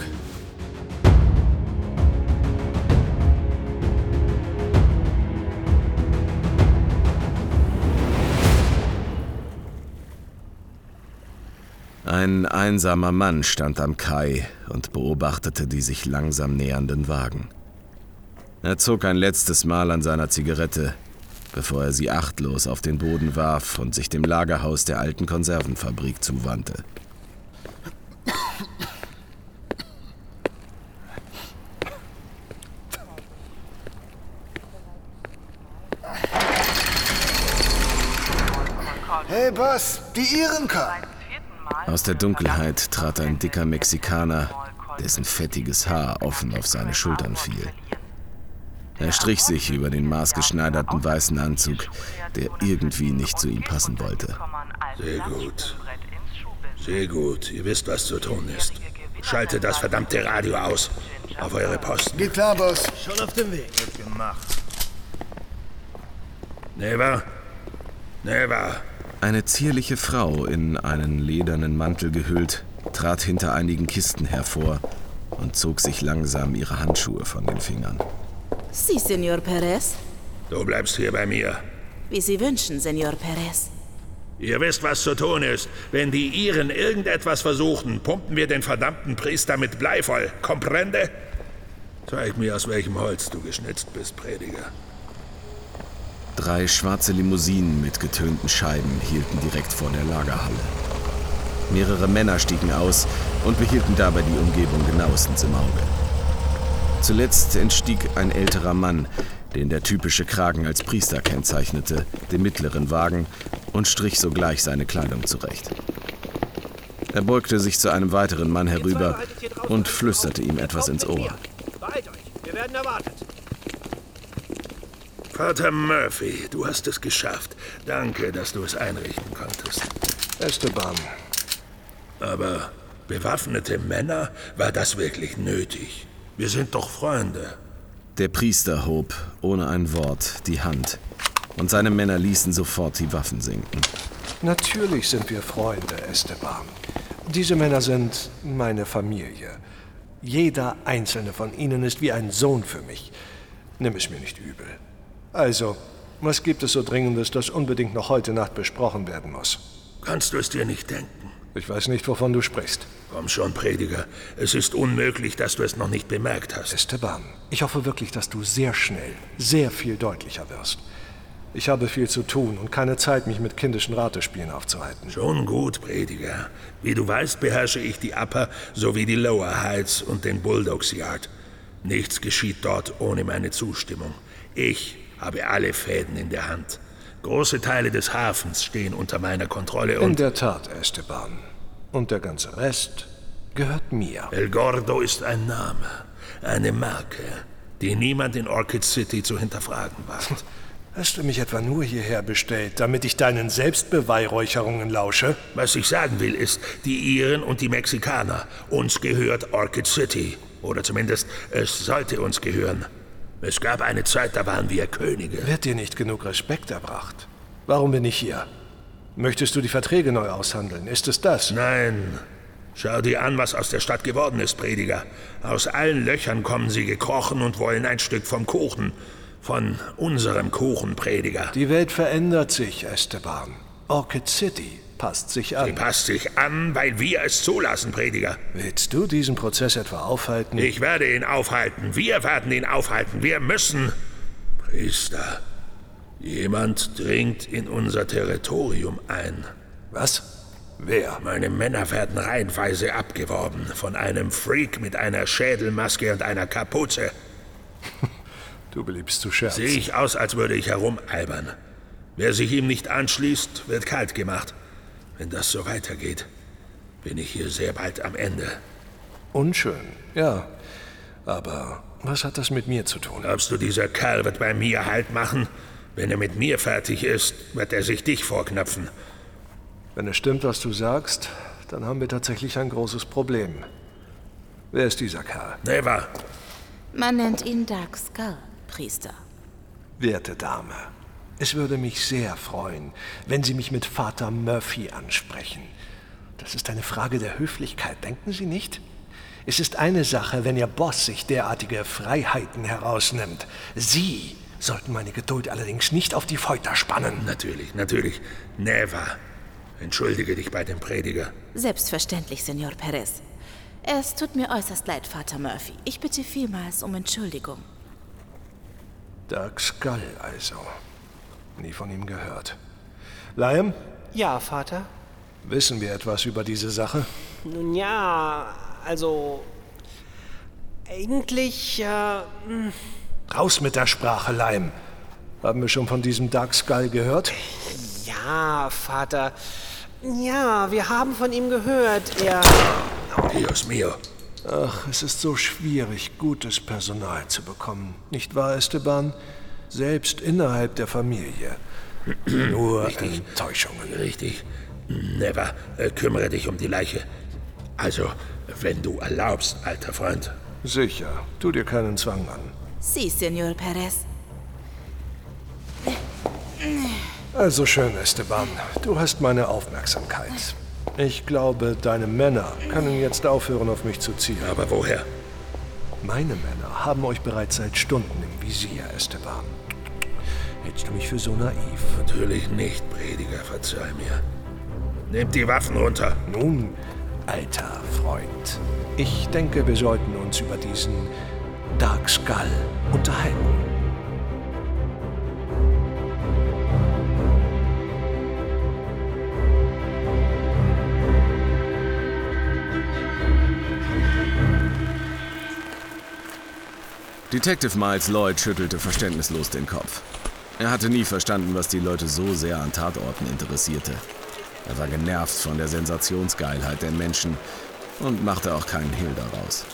Ein einsamer Mann stand am Kai und beobachtete die sich langsam nähernden Wagen. Er zog ein letztes Mal an seiner Zigarette, bevor er sie achtlos auf den Boden warf und sich dem Lagerhaus der alten Konservenfabrik zuwandte. Hey Boss, die Irenka! Aus der Dunkelheit trat ein dicker Mexikaner, dessen fettiges Haar offen auf seine Schultern fiel. Er strich sich über den maßgeschneiderten weißen Anzug, der irgendwie nicht zu ihm passen wollte. Sehr gut. Sehr gut. Ihr wisst, was zu tun ist. Schaltet das verdammte Radio aus. Auf eure Posten. Geht klar, Boss. Schon auf dem Weg. Wird gemacht. Never. Never. Eine zierliche Frau, in einen ledernen Mantel gehüllt, trat hinter einigen Kisten hervor und zog sich langsam ihre Handschuhe von den Fingern. Sie, Senor Perez? Du bleibst hier bei mir. Wie Sie wünschen, Senor Perez. Ihr wisst, was zu tun ist. Wenn die Iren irgendetwas versuchen, pumpen wir den verdammten Priester mit Blei voll. Comprende? Zeig mir, aus welchem Holz du geschnitzt bist, Prediger. Drei schwarze Limousinen mit getönten Scheiben hielten direkt vor der Lagerhalle. Mehrere Männer stiegen aus und behielten dabei die Umgebung genauestens im Auge. Zuletzt entstieg ein älterer Mann, den der typische Kragen als Priester kennzeichnete, dem mittleren Wagen und strich sogleich seine Kleidung zurecht. Er beugte sich zu einem weiteren Mann herüber und flüsterte ihm etwas ins Ohr. Beeilt euch, wir werden erwartet. Vater Murphy, du hast es geschafft. Danke, dass du es einrichten konntest. Esteban. Aber bewaffnete Männer, war das wirklich nötig? Wir sind doch Freunde. Der Priester hob, ohne ein Wort, die Hand. Und seine Männer ließen sofort die Waffen sinken. Natürlich sind wir Freunde, Esteban. Diese Männer sind meine Familie. Jeder einzelne von ihnen ist wie ein Sohn für mich. Nimm es mir nicht übel. Also, was gibt es so Dringendes, das unbedingt noch heute Nacht besprochen werden muss? Kannst du es dir nicht denken? Ich weiß nicht, wovon du sprichst. Komm schon, Prediger. Es ist unmöglich, dass du es noch nicht bemerkt hast. Esteban, ich hoffe wirklich, dass du sehr schnell, sehr viel deutlicher wirst. Ich habe viel zu tun und keine Zeit, mich mit kindischen Ratespielen aufzuhalten. Schon gut, Prediger. Wie du weißt, beherrsche ich die Upper sowie die Lower Heights und den Bulldogs Yard. Nichts geschieht dort ohne meine Zustimmung. Ich habe alle Fäden in der Hand. Große Teile des Hafens stehen unter meiner Kontrolle und... In der Tat, Esteban. Und der ganze Rest gehört mir. El Gordo ist ein Name, eine Marke, die niemand in Orchid City zu hinterfragen wagt. Hast du mich etwa nur hierher bestellt, damit ich deinen Selbstbeweihräucherungen lausche? Was ich sagen will, ist, die Iren und die Mexikaner, uns gehört Orchid City. Oder zumindest, es sollte uns gehören. Es gab eine Zeit, da waren wir Könige. Wird dir nicht genug Respekt erbracht? Warum bin ich hier? Möchtest du die Verträge neu aushandeln? Ist es das? Nein. Schau dir an, was aus der Stadt geworden ist, Prediger. Aus allen Löchern kommen sie gekrochen und wollen ein Stück vom Kuchen. Von unserem Kuchen, Prediger. Die Welt verändert sich, Esteban. Orchid City passt sich an. Sie passt sich an, weil wir es zulassen, Prediger. Willst du diesen Prozess etwa aufhalten? Ich werde ihn aufhalten. Wir werden ihn aufhalten. Wir müssen. Priester, jemand dringt in unser Territorium ein. Was? Wer? Meine Männer werden reihenweise abgeworben von einem Freak mit einer Schädelmaske und einer Kapuze. Du beliebst zu scherzen. Sehe ich aus, als würde ich herumalbern. Wer sich ihm nicht anschließt, wird kalt gemacht. Wenn das so weitergeht, bin ich hier sehr bald am Ende. Unschön, ja. Aber was hat das mit mir zu tun? Glaubst du, dieser Kerl wird bei mir Halt machen? Wenn er mit mir fertig ist, wird er sich dich vorknöpfen. Wenn es stimmt, was du sagst, dann haben wir tatsächlich ein großes Problem. Wer ist dieser Kerl? Never. Man nennt ihn Dark Skull, Priester. Werte Dame, es würde mich sehr freuen, wenn Sie mich mit Vater Murphy ansprechen. Das ist eine Frage der Höflichkeit, denken Sie nicht? Es ist eine Sache, wenn Ihr Boss sich derartige Freiheiten herausnimmt. Sie sollten meine Geduld allerdings nicht auf die Folter spannen. Natürlich, natürlich. Never. Entschuldige dich bei dem Prediger. Selbstverständlich, Senor Perez. Es tut mir äußerst leid, Vater Murphy. Ich bitte vielmals um Entschuldigung. Dark Skull also. Nie von ihm gehört. Liam? Ja, Vater? Wissen wir etwas über diese Sache? Nun ja, also... Eigentlich, äh... Raus mit der Sprache, Liam. Haben wir schon von diesem Dark Skull gehört? Ja, Vater. Ja, wir haben von ihm gehört. Er... Dios mio. Ach, es ist so schwierig, gutes Personal zu bekommen. Nicht wahr, Esteban? Selbst innerhalb der Familie. Nur Richtig. Enttäuschungen. Richtig. Never. Äh, kümmere dich um die Leiche. Also, wenn du erlaubst, alter Freund. Sicher. Tu dir keinen Zwang an. Sie, Senor Perez. Also schön, Esteban. Du hast meine Aufmerksamkeit. Ich glaube, deine Männer können jetzt aufhören, auf mich zu zielen. Aber woher? Meine Männer haben euch bereits seit Stunden im Visier, Esteban. Hältst du mich für so naiv? Natürlich nicht, Prediger, verzeih mir. Nehmt die Waffen runter. Nun, alter Freund, ich denke, wir sollten uns über diesen Dark Skull unterhalten. Detective Miles Lloyd schüttelte verständnislos den Kopf. Er hatte nie verstanden, was die Leute so sehr an Tatorten interessierte. Er war genervt von der Sensationsgeilheit der Menschen und machte auch keinen Hehl daraus.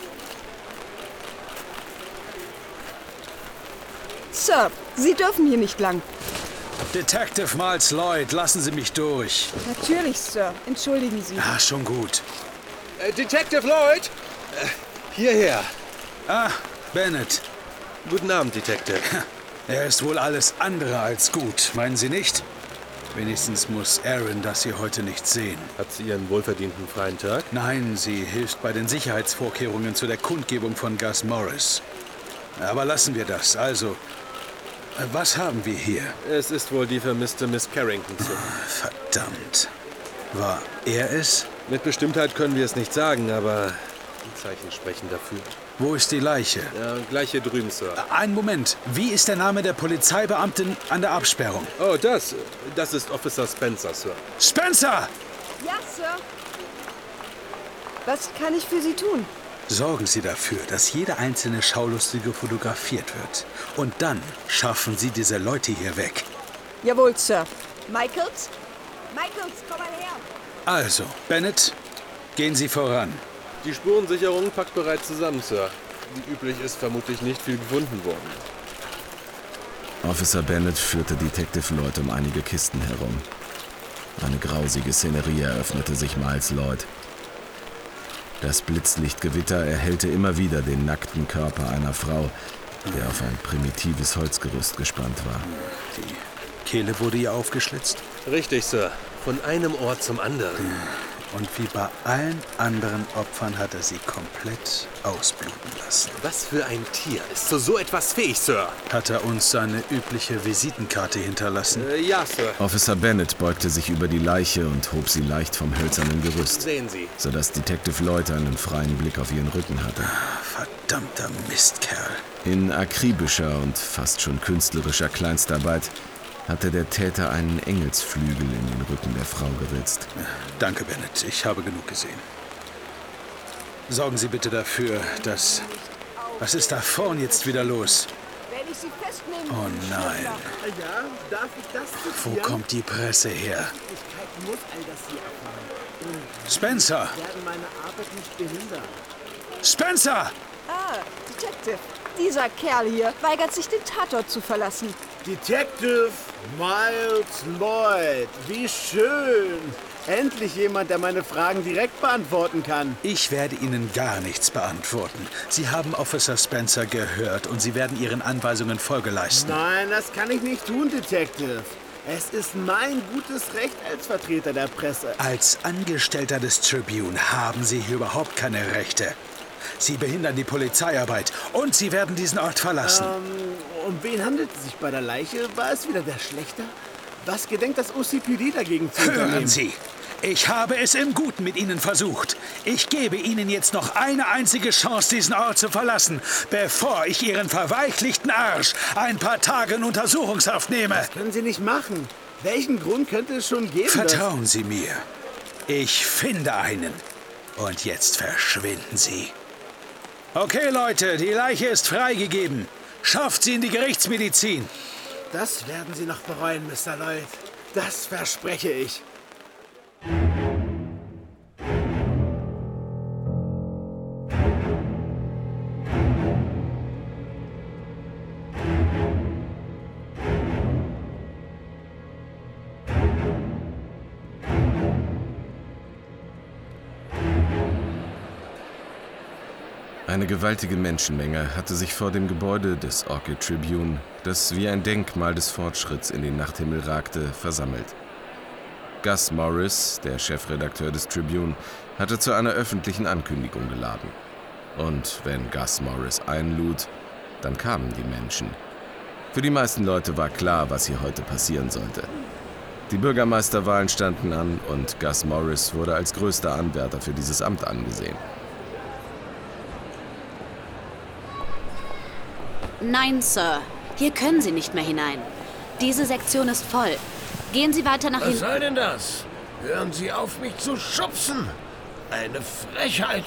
Sir, Sie dürfen hier nicht lang. Detective Miles Lloyd, lassen Sie mich durch. Natürlich, Sir. Entschuldigen Sie. Ah, schon gut. Äh, Detective Lloyd! Äh, hierher. Ah, Bennett. Guten Abend, Detective. Er ist wohl alles andere als gut, meinen Sie nicht? Wenigstens muss Erin das hier heute nicht sehen. Hat sie ihren wohlverdienten freien Tag? Nein, sie hilft bei den Sicherheitsvorkehrungen zu der Kundgebung von Gus Morris. Aber lassen wir das. Also, was haben wir hier? Es ist wohl die vermisste Miss Carrington, Sir. Verdammt. War er es? Mit Bestimmtheit können wir es nicht sagen, aber die Zeichen sprechen dafür. Wo ist die Leiche? Ja, gleich hier drüben, Sir. Einen Moment. Wie ist der Name der Polizeibeamtin an der Absperrung? Oh, das. Das ist Officer Spencer, Sir. Spencer! Ja, Sir. Was kann ich für Sie tun? Sorgen Sie dafür, dass jeder einzelne Schaulustige fotografiert wird. Und dann schaffen Sie diese Leute hier weg. Jawohl, Sir. Michaels? Michaels, komm mal her. Also, Bennett, gehen Sie voran. Die Spurensicherung packt bereits zusammen, Sir. Wie üblich ist vermutlich nicht viel gefunden worden. Officer Bennett führte Detective Lloyd um einige Kisten herum. Eine grausige Szenerie eröffnete sich Miles Lloyd. Das Blitzlichtgewitter erhellte immer wieder den nackten Körper einer Frau, der auf ein primitives Holzgerüst gespannt war. Die Kehle wurde ihr aufgeschlitzt? Richtig, Sir. Von einem Ort zum anderen. Und wie bei allen anderen Opfern hat er sie komplett ausbluten lassen. Was für ein Tier ist zu so etwas fähig, Sir? Hat er uns seine übliche Visitenkarte hinterlassen? Äh, ja, Sir. Officer Bennett beugte sich über die Leiche und hob sie leicht vom hölzernen Gerüst, Sehen Sie. sodass Detective Lloyd einen freien Blick auf ihren Rücken hatte. Verdammter Mistkerl. In akribischer und fast schon künstlerischer Kleinstarbeit hatte der Täter einen Engelsflügel in den Rücken der Frau geritzt. Danke, Bennett. Ich habe genug gesehen. Sorgen Sie bitte dafür, dass... Was ist da vorn jetzt wieder los? Wenn ich Sie festnehmen Oh will, nein. Schwester. Ja, darf ich das Wo zitieren? kommt die Presse her? Ich muss all das hier erfahren. Und Spencer! Sie werden meine Arbeit nicht behindern. Spencer! Ah, Detective. Dieser Kerl hier weigert sich, den Tatort zu verlassen. Detective Miles Lloyd, wie schön. Endlich jemand, der meine Fragen direkt beantworten kann. Ich werde Ihnen gar nichts beantworten. Sie haben Officer Spencer gehört und Sie werden Ihren Anweisungen Folge leisten. Nein, das kann ich nicht tun, Detective. Es ist mein gutes Recht als Vertreter der Presse. Als Angestellter des Tribune haben Sie hier überhaupt keine Rechte. Sie behindern die Polizeiarbeit und Sie werden diesen Ort verlassen. Ähm, um wen handelt es sich bei der Leiche? War es wieder der Schlechter? Was gedenkt das O C P D dagegen zu unternehmen? Hören Sie, ich habe es im Guten mit Ihnen versucht. Ich gebe Ihnen jetzt noch eine einzige Chance, diesen Ort zu verlassen, bevor ich Ihren verweichlichten Arsch ein paar Tage in Untersuchungshaft nehme. Das können Sie nicht machen. Welchen Grund könnte es schon geben? Vertrauen Sie mir. Ich finde einen. Und jetzt verschwinden Sie. Okay, Leute, die Leiche ist freigegeben. Schafft sie in die Gerichtsmedizin. Das werden Sie noch bereuen, Mister Lloyd. Das verspreche ich. Eine gewaltige Menschenmenge hatte sich vor dem Gebäude des Orchid Tribune, das wie ein Denkmal des Fortschritts in den Nachthimmel ragte, versammelt. Gus Morris, der Chefredakteur des Tribune, hatte zu einer öffentlichen Ankündigung geladen. Und wenn Gus Morris einlud, dann kamen die Menschen. Für die meisten Leute war klar, was hier heute passieren sollte. Die Bürgermeisterwahlen standen an und Gus Morris wurde als größter Anwärter für dieses Amt angesehen. Nein, Sir. Hier können Sie nicht mehr hinein. Diese Sektion ist voll. Gehen Sie weiter nach hinten. Was soll denn das? Hören Sie auf, mich zu schubsen. Eine Frechheit.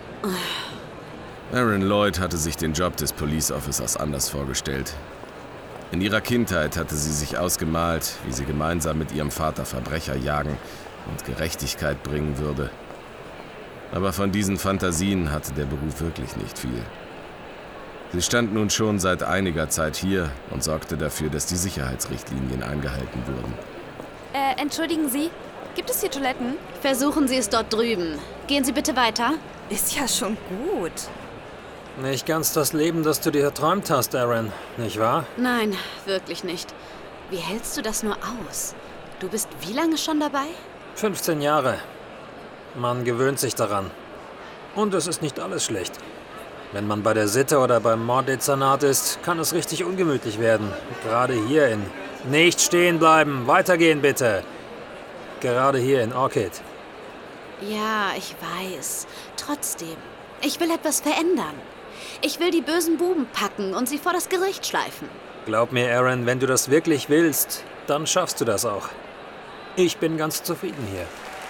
Aaron Lloyd hatte sich den Job des Police Officers anders vorgestellt. In ihrer Kindheit hatte sie sich ausgemalt, wie sie gemeinsam mit ihrem Vater Verbrecher jagen und Gerechtigkeit bringen würde. Aber von diesen Fantasien hatte der Beruf wirklich nicht viel. Sie stand nun schon seit einiger Zeit hier und sorgte dafür, dass die Sicherheitsrichtlinien eingehalten wurden. Äh, entschuldigen Sie, gibt es hier Toiletten? Versuchen Sie es dort drüben. Gehen Sie bitte weiter. Ist ja schon gut. Nicht ganz das Leben, das du dir erträumt hast, Aaron, nicht wahr? Nein, wirklich nicht. Wie hältst du das nur aus? Du bist wie lange schon dabei? fünfzehn Jahre. Man gewöhnt sich daran. Und es ist nicht alles schlecht. Wenn man bei der Sitte oder beim Morddezernat ist, kann es richtig ungemütlich werden. Gerade hier in... Nicht stehen bleiben, weitergehen bitte. Gerade hier in Orchid. Ja, ich weiß. Trotzdem, ich will etwas verändern. Ich will die bösen Buben packen und sie vor das Gericht schleifen. Glaub mir, Aaron, wenn du das wirklich willst, dann schaffst du das auch. Ich bin ganz zufrieden hier.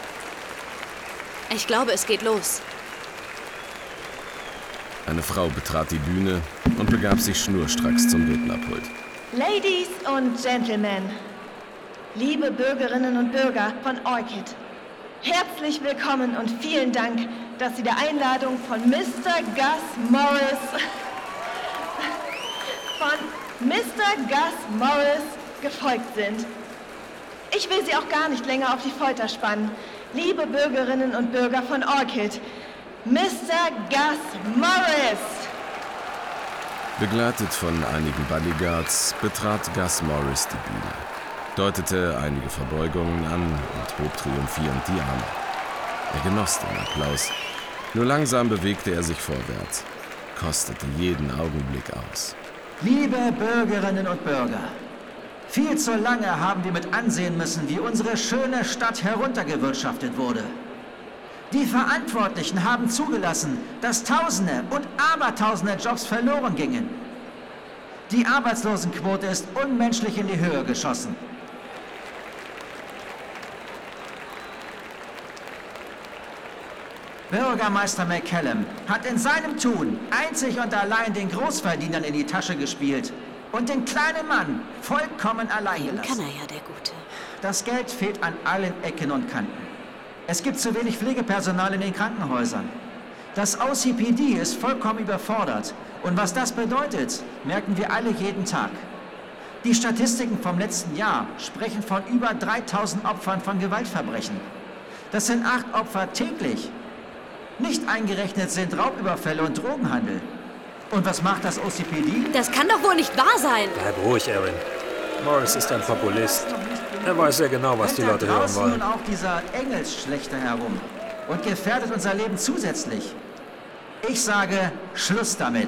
Ich glaube, es geht los. Eine Frau betrat die Bühne und begab sich schnurstracks zum Rednerpult. Ladies und Gentlemen, liebe Bürgerinnen und Bürger von Orchid, herzlich willkommen und vielen Dank, dass Sie der Einladung von Mister Gus Morris von Mister Gus Morris gefolgt sind. Ich will Sie auch gar nicht länger auf die Folter spannen. Liebe Bürgerinnen und Bürger von Orchid, Mister Gus Morris! Begleitet von einigen Bodyguards betrat Gus Morris die Bühne, deutete einige Verbeugungen an und hob triumphierend die Arme. Er genoss den Applaus. Nur langsam bewegte er sich vorwärts, kostete jeden Augenblick aus. Liebe Bürgerinnen und Bürger, viel zu lange haben wir mit ansehen müssen, wie unsere schöne Stadt heruntergewirtschaftet wurde. Die Verantwortlichen haben zugelassen, dass Tausende und Abertausende Jobs verloren gingen. Die Arbeitslosenquote ist unmenschlich in die Höhe geschossen. Bürgermeister McCallum hat in seinem Tun einzig und allein den Großverdienern in die Tasche gespielt und den kleinen Mann vollkommen allein gelassen. Kann er ja, der Gute. Das Geld fehlt an allen Ecken und Kanten. Es gibt zu wenig Pflegepersonal in den Krankenhäusern. Das O C P D ist vollkommen überfordert. Und was das bedeutet, merken wir alle jeden Tag. Die Statistiken vom letzten Jahr sprechen von über dreitausend Opfern von Gewaltverbrechen. Das sind acht Opfer täglich. Nicht eingerechnet sind Raubüberfälle und Drogenhandel. Und was macht das O C P D? Das kann doch wohl nicht wahr sein. Bleib ruhig, Aaron. Morris ist ein Populist. Er weiß sehr genau, was die Leute hören wollen. Nun auch dieser Engelsschlechter herum und gefährdet unser Leben zusätzlich. Ich sage, Schluss damit.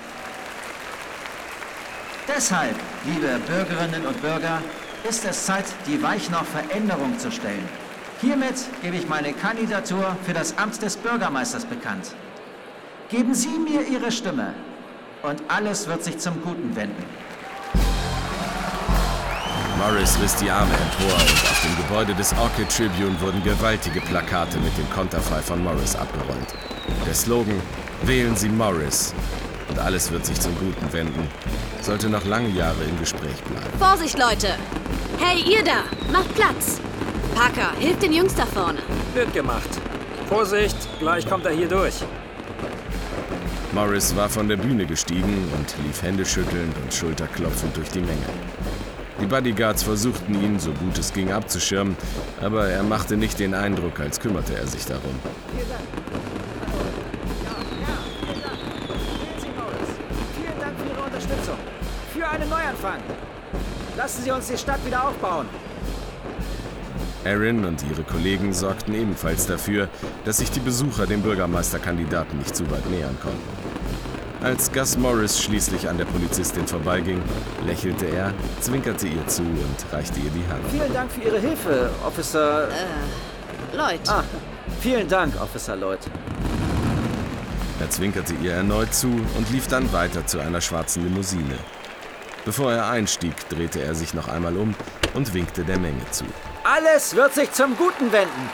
Deshalb, liebe Bürgerinnen und Bürger, ist es Zeit, die Weichen auf Veränderung zu stellen. Hiermit gebe ich meine Kandidatur für das Amt des Bürgermeisters bekannt. Geben Sie mir Ihre Stimme und alles wird sich zum Guten wenden. Morris riss die Arme empor und auf dem Gebäude des Orchid Tribune wurden gewaltige Plakate mit dem Konterfei von Morris abgerollt. Der Slogan »Wählen Sie Morris« und alles wird sich zum Guten wenden, sollte noch lange Jahre im Gespräch bleiben. Vorsicht, Leute! Hey, ihr da! Macht Platz! Parker, hilf den Jungs da vorne. Wird gemacht. Vorsicht, gleich kommt er hier durch. Morris war von der Bühne gestiegen und lief händeschüttelnd und schulterklopfend durch die Menge. Die Bodyguards versuchten ihn, so gut es ging, abzuschirmen, aber er machte nicht den Eindruck, als kümmerte er sich darum. Vielen Dank. Vielen Dank für Ihre Unterstützung. Für einen Neuanfang. Lassen Sie uns die Stadt wieder aufbauen. Aaron und ihre Kollegen sorgten ebenfalls dafür, dass sich die Besucher dem Bürgermeisterkandidaten nicht zu weit nähern konnten. Als Gus Morris schließlich an der Polizistin vorbeiging, lächelte er, zwinkerte ihr zu und reichte ihr die Hand. Vielen Dank für Ihre Hilfe, Officer... Äh, Lloyd. Ah, vielen Dank, Officer Lloyd. Er zwinkerte ihr erneut zu und lief dann weiter zu einer schwarzen Limousine. Bevor er einstieg, drehte er sich noch einmal um und winkte der Menge zu. Alles wird sich zum Guten wenden.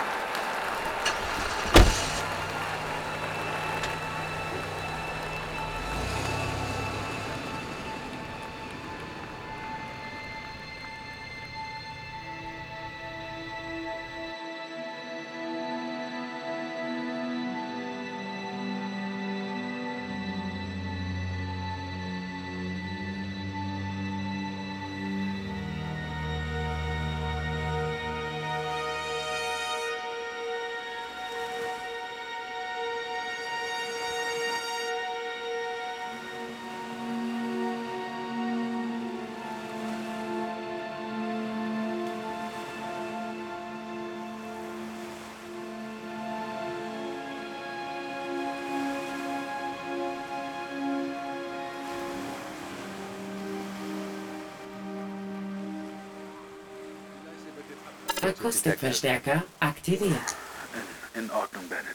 Akustikverstärker aktiviert. In, in Ordnung, Bennett.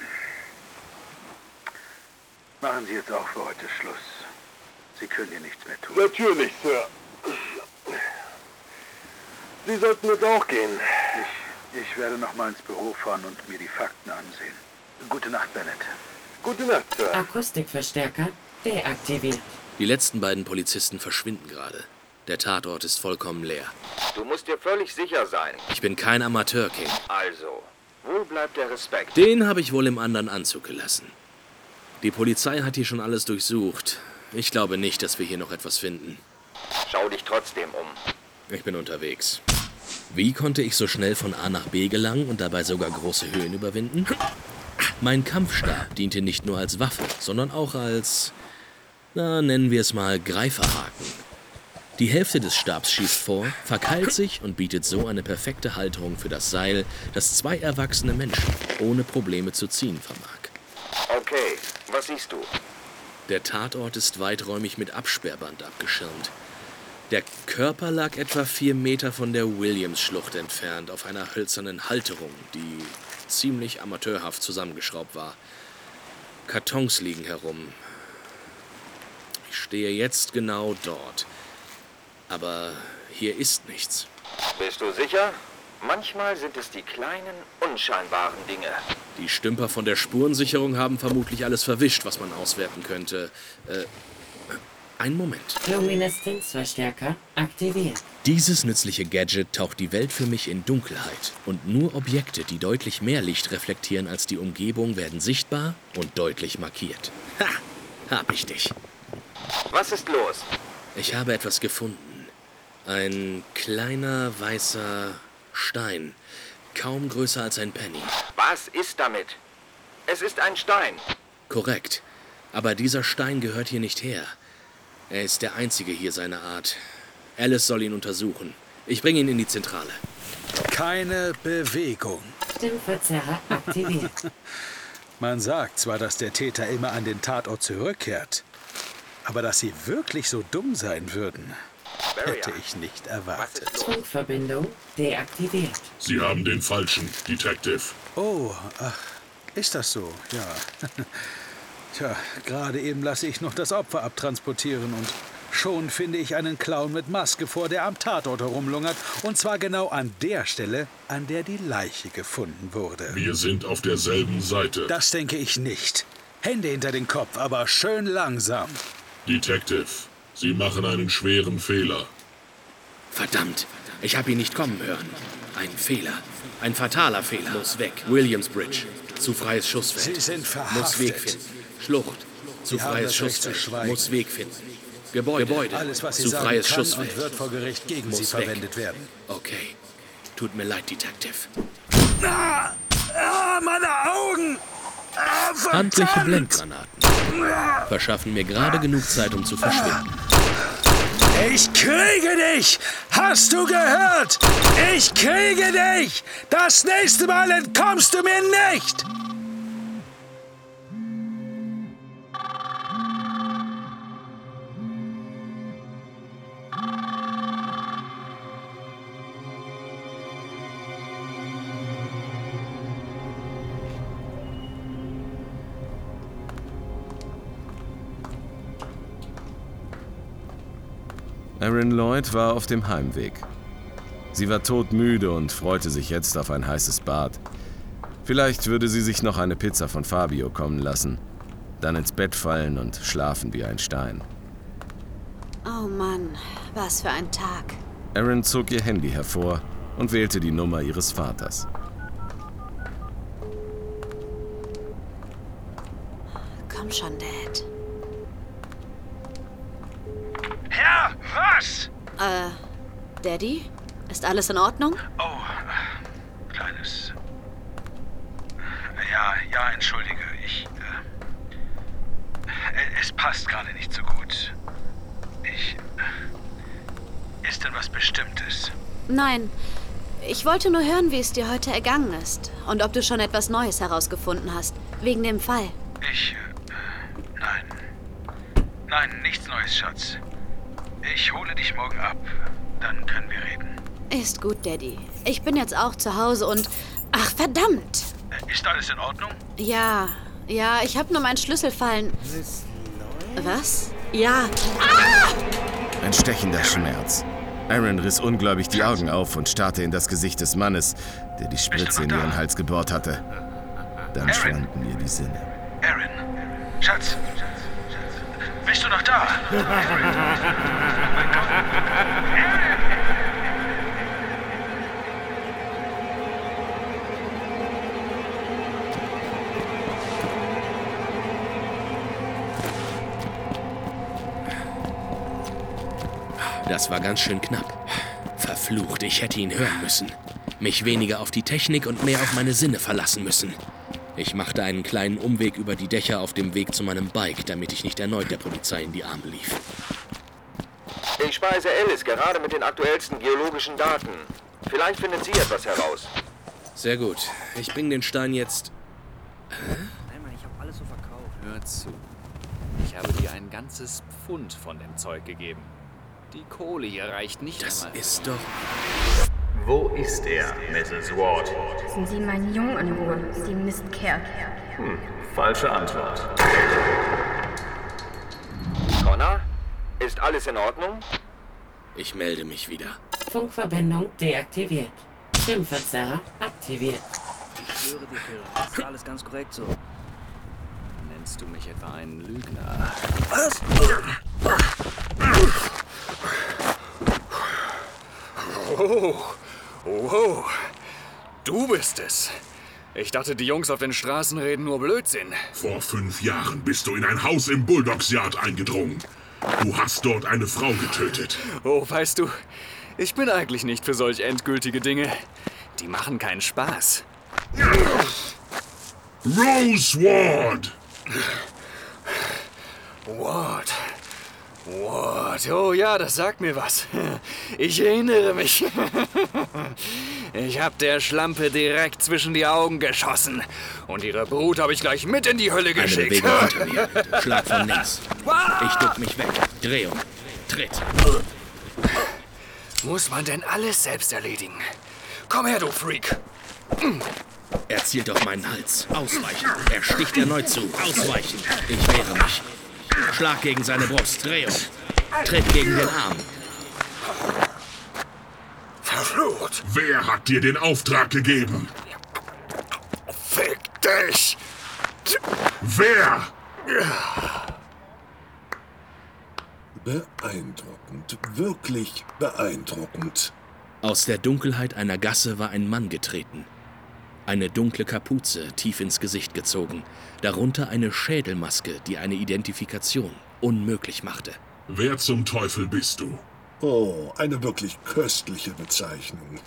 Machen Sie jetzt auch für heute Schluss. Sie können hier nichts mehr tun. Natürlich, Sir. Sie sollten jetzt auch gehen. Ich, ich werde noch mal ins Büro fahren und mir die Fakten ansehen. Gute Nacht, Bennett. Gute Nacht, Sir. Akustikverstärker deaktiviert. Die letzten beiden Polizisten verschwinden gerade. Der Tatort ist vollkommen leer. Du musst dir völlig sicher sein. Ich bin kein Amateur, King. Also, wo bleibt der Respekt? Den habe ich wohl im anderen Anzug gelassen. Die Polizei hat hier schon alles durchsucht. Ich glaube nicht, dass wir hier noch etwas finden. Schau dich trotzdem um. Ich bin unterwegs. Wie konnte ich so schnell von A nach B gelangen und dabei sogar große Höhen überwinden? Mein Kampfstab diente nicht nur als Waffe, sondern auch als, na, nennen wir es mal Greiferhaken. Die Hälfte des Stabs schießt vor, verkeilt sich und bietet so eine perfekte Halterung für das Seil, das zwei erwachsene Menschen ohne Probleme zu ziehen vermag. Okay, was siehst du? Der Tatort ist weiträumig mit Absperrband abgeschirmt. Der Körper lag etwa vier Meter von der Williams-Schlucht entfernt, auf einer hölzernen Halterung, die ziemlich amateurhaft zusammengeschraubt war. Kartons liegen herum. Ich stehe jetzt genau dort. Aber hier ist nichts. Bist du sicher? Manchmal sind es die kleinen, unscheinbaren Dinge. Die Stümper von der Spurensicherung haben vermutlich alles verwischt, was man auswerten könnte. Äh, einen Moment. Lumineszenzverstärker aktiviert. Dieses nützliche Gadget taucht die Welt für mich in Dunkelheit. Und nur Objekte, die deutlich mehr Licht reflektieren als die Umgebung, werden sichtbar und deutlich markiert. Ha! Hab ich dich. Was ist los? Ich habe etwas gefunden. Ein kleiner, weißer Stein. Kaum größer als ein Penny. Was ist damit? Es ist ein Stein. Korrekt. Aber dieser Stein gehört hier nicht her. Er ist der einzige hier seiner Art. Alice soll ihn untersuchen. Ich bringe ihn in die Zentrale. Keine Bewegung. Stimmverzerrer aktiviert. Man sagt zwar, dass der Täter immer an den Tatort zurückkehrt. Aber dass sie wirklich so dumm sein würden, hätte ich nicht erwartet. Funkverbindung deaktiviert. Sie haben den falschen, Detective. Oh, ach, ist das so? Ja. Tja, gerade eben lasse ich noch das Opfer abtransportieren und schon finde ich einen Clown mit Maske vor, der am Tatort herumlungert. Und zwar genau an der Stelle, an der die Leiche gefunden wurde. Wir sind auf derselben Seite. Das denke ich nicht. Hände hinter den Kopf, aber schön langsam. Detective, Sie machen einen schweren Fehler. Verdammt, ich habe ihn nicht kommen hören. Ein Fehler. Ein fataler Fehler. Muss weg. Williamsbridge. Zu freies Schussfeld. Sie sind verhaftet. Muss Weg finden. Schlucht. Zu Sie haben freies das Recht zu Schussfeld. schweigen. Muss Weg finden. Gebäude. Gebäude. Alles, was Sie zu sagen freies kann Schussfeld. und wird vor Gericht gegen Muss Sie weg. verwendet werden. Okay. Tut mir leid, Detective. Ah, ah, meine Augen! Ah, Handliche Blendgranaten verschaffen mir gerade genug Zeit, um zu verschwinden. Ich kriege dich! Hast du gehört? Ich kriege dich! Das nächste Mal entkommst du mir nicht! Erin Lloyd war auf dem Heimweg. Sie war todmüde und freute sich jetzt auf ein heißes Bad. Vielleicht würde sie sich noch eine Pizza von Fabio kommen lassen, dann ins Bett fallen und schlafen wie ein Stein. Oh Mann, was für ein Tag. Erin zog ihr Handy hervor und wählte die Nummer ihres Vaters. Komm schon, Dad. Ja, was? Äh, Daddy? Ist alles in Ordnung? Oh, äh, Kleines. Ja, ja, entschuldige. Ich, äh, es passt gerade nicht so gut. Ich, äh, ist denn was Bestimmtes? Nein. Ich wollte nur hören, wie es dir heute ergangen ist. Und ob du schon etwas Neues herausgefunden hast. Wegen dem Fall. Ich, äh, nein. Nein, nichts Neues, Schatz. Ich hole dich morgen ab. Dann können wir reden. Ist gut, Daddy. Ich bin jetzt auch zu Hause und... Ach, verdammt! Ist alles in Ordnung? Ja, ja, ich habe nur meinen Schlüssel fallen. Was? Ja. Ah! Ein stechender Schmerz. Erin riss ungläubig die Augen auf und starrte in das Gesicht des Mannes, der die Spritze in ihren Hals gebohrt hatte. Dann schwanden ihr die Sinne. Erin, Schatz, bist du noch da? Das war ganz schön knapp. Verflucht, ich hätte ihn hören müssen. Mich weniger auf die Technik und mehr auf meine Sinne verlassen müssen. Ich machte einen kleinen Umweg über die Dächer auf dem Weg zu meinem Bike, damit ich nicht erneut der Polizei in die Arme lief. Ich speise Alice gerade mit den aktuellsten geologischen Daten. Vielleicht findet sie etwas heraus. Sehr gut. Ich bring den Stein jetzt... Nein, Mann, ich habe alles so verkauft. Hör zu. Ich habe dir ein ganzes Pfund von dem Zeug gegeben. Die Kohle hier reicht nicht Das einmal. ist doch... Wo ist er, Misses Ward? Sind Sie meinen Jungen in Ruhe, Sie Mistkerl? Hm, falsche Antwort. Connor? Ist alles in Ordnung? Ich melde mich wieder. Funkverbindung deaktiviert. Stimmverzerrer aktiviert. Ich schwöre dir, Phil, das ist alles ganz korrekt so. Nennst du mich etwa einen Lügner? Was? Oh, oh, oh. Du bist es. Ich dachte, die Jungs auf den Straßen reden nur Blödsinn. Vor fünf Jahren bist du in ein Haus im Bulldogs Yard eingedrungen. Du hast dort eine Frau getötet. Oh, weißt du, ich bin eigentlich nicht für solch endgültige Dinge. Die machen keinen Spaß. Rose Ward! Ward. Ward. Oh ja, das sagt mir was. Ich erinnere mich. Ich hab der Schlampe direkt zwischen die Augen geschossen. Und ihre Brut habe ich gleich mit in die Hölle geschickt. Eine Bewegung hinter mir, bitte. Schlag von links. Ich duck mich weg. Drehung. Tritt. Muss man denn alles selbst erledigen? Komm her, du Freak. Er zielt auf meinen Hals. Ausweichen. Er sticht erneut zu. Ausweichen. Ich wehre mich. Schlag gegen seine Brust. Drehung. Tritt gegen den Arm. Verflucht! Wer hat dir den Auftrag gegeben? Fick dich! Wer? Beeindruckend. Wirklich beeindruckend. Aus der Dunkelheit einer Gasse war ein Mann getreten. Eine dunkle Kapuze, tief ins Gesicht gezogen. Darunter eine Schädelmaske, die eine Identifikation unmöglich machte. Wer zum Teufel bist du? Oh, eine wirklich köstliche Bezeichnung.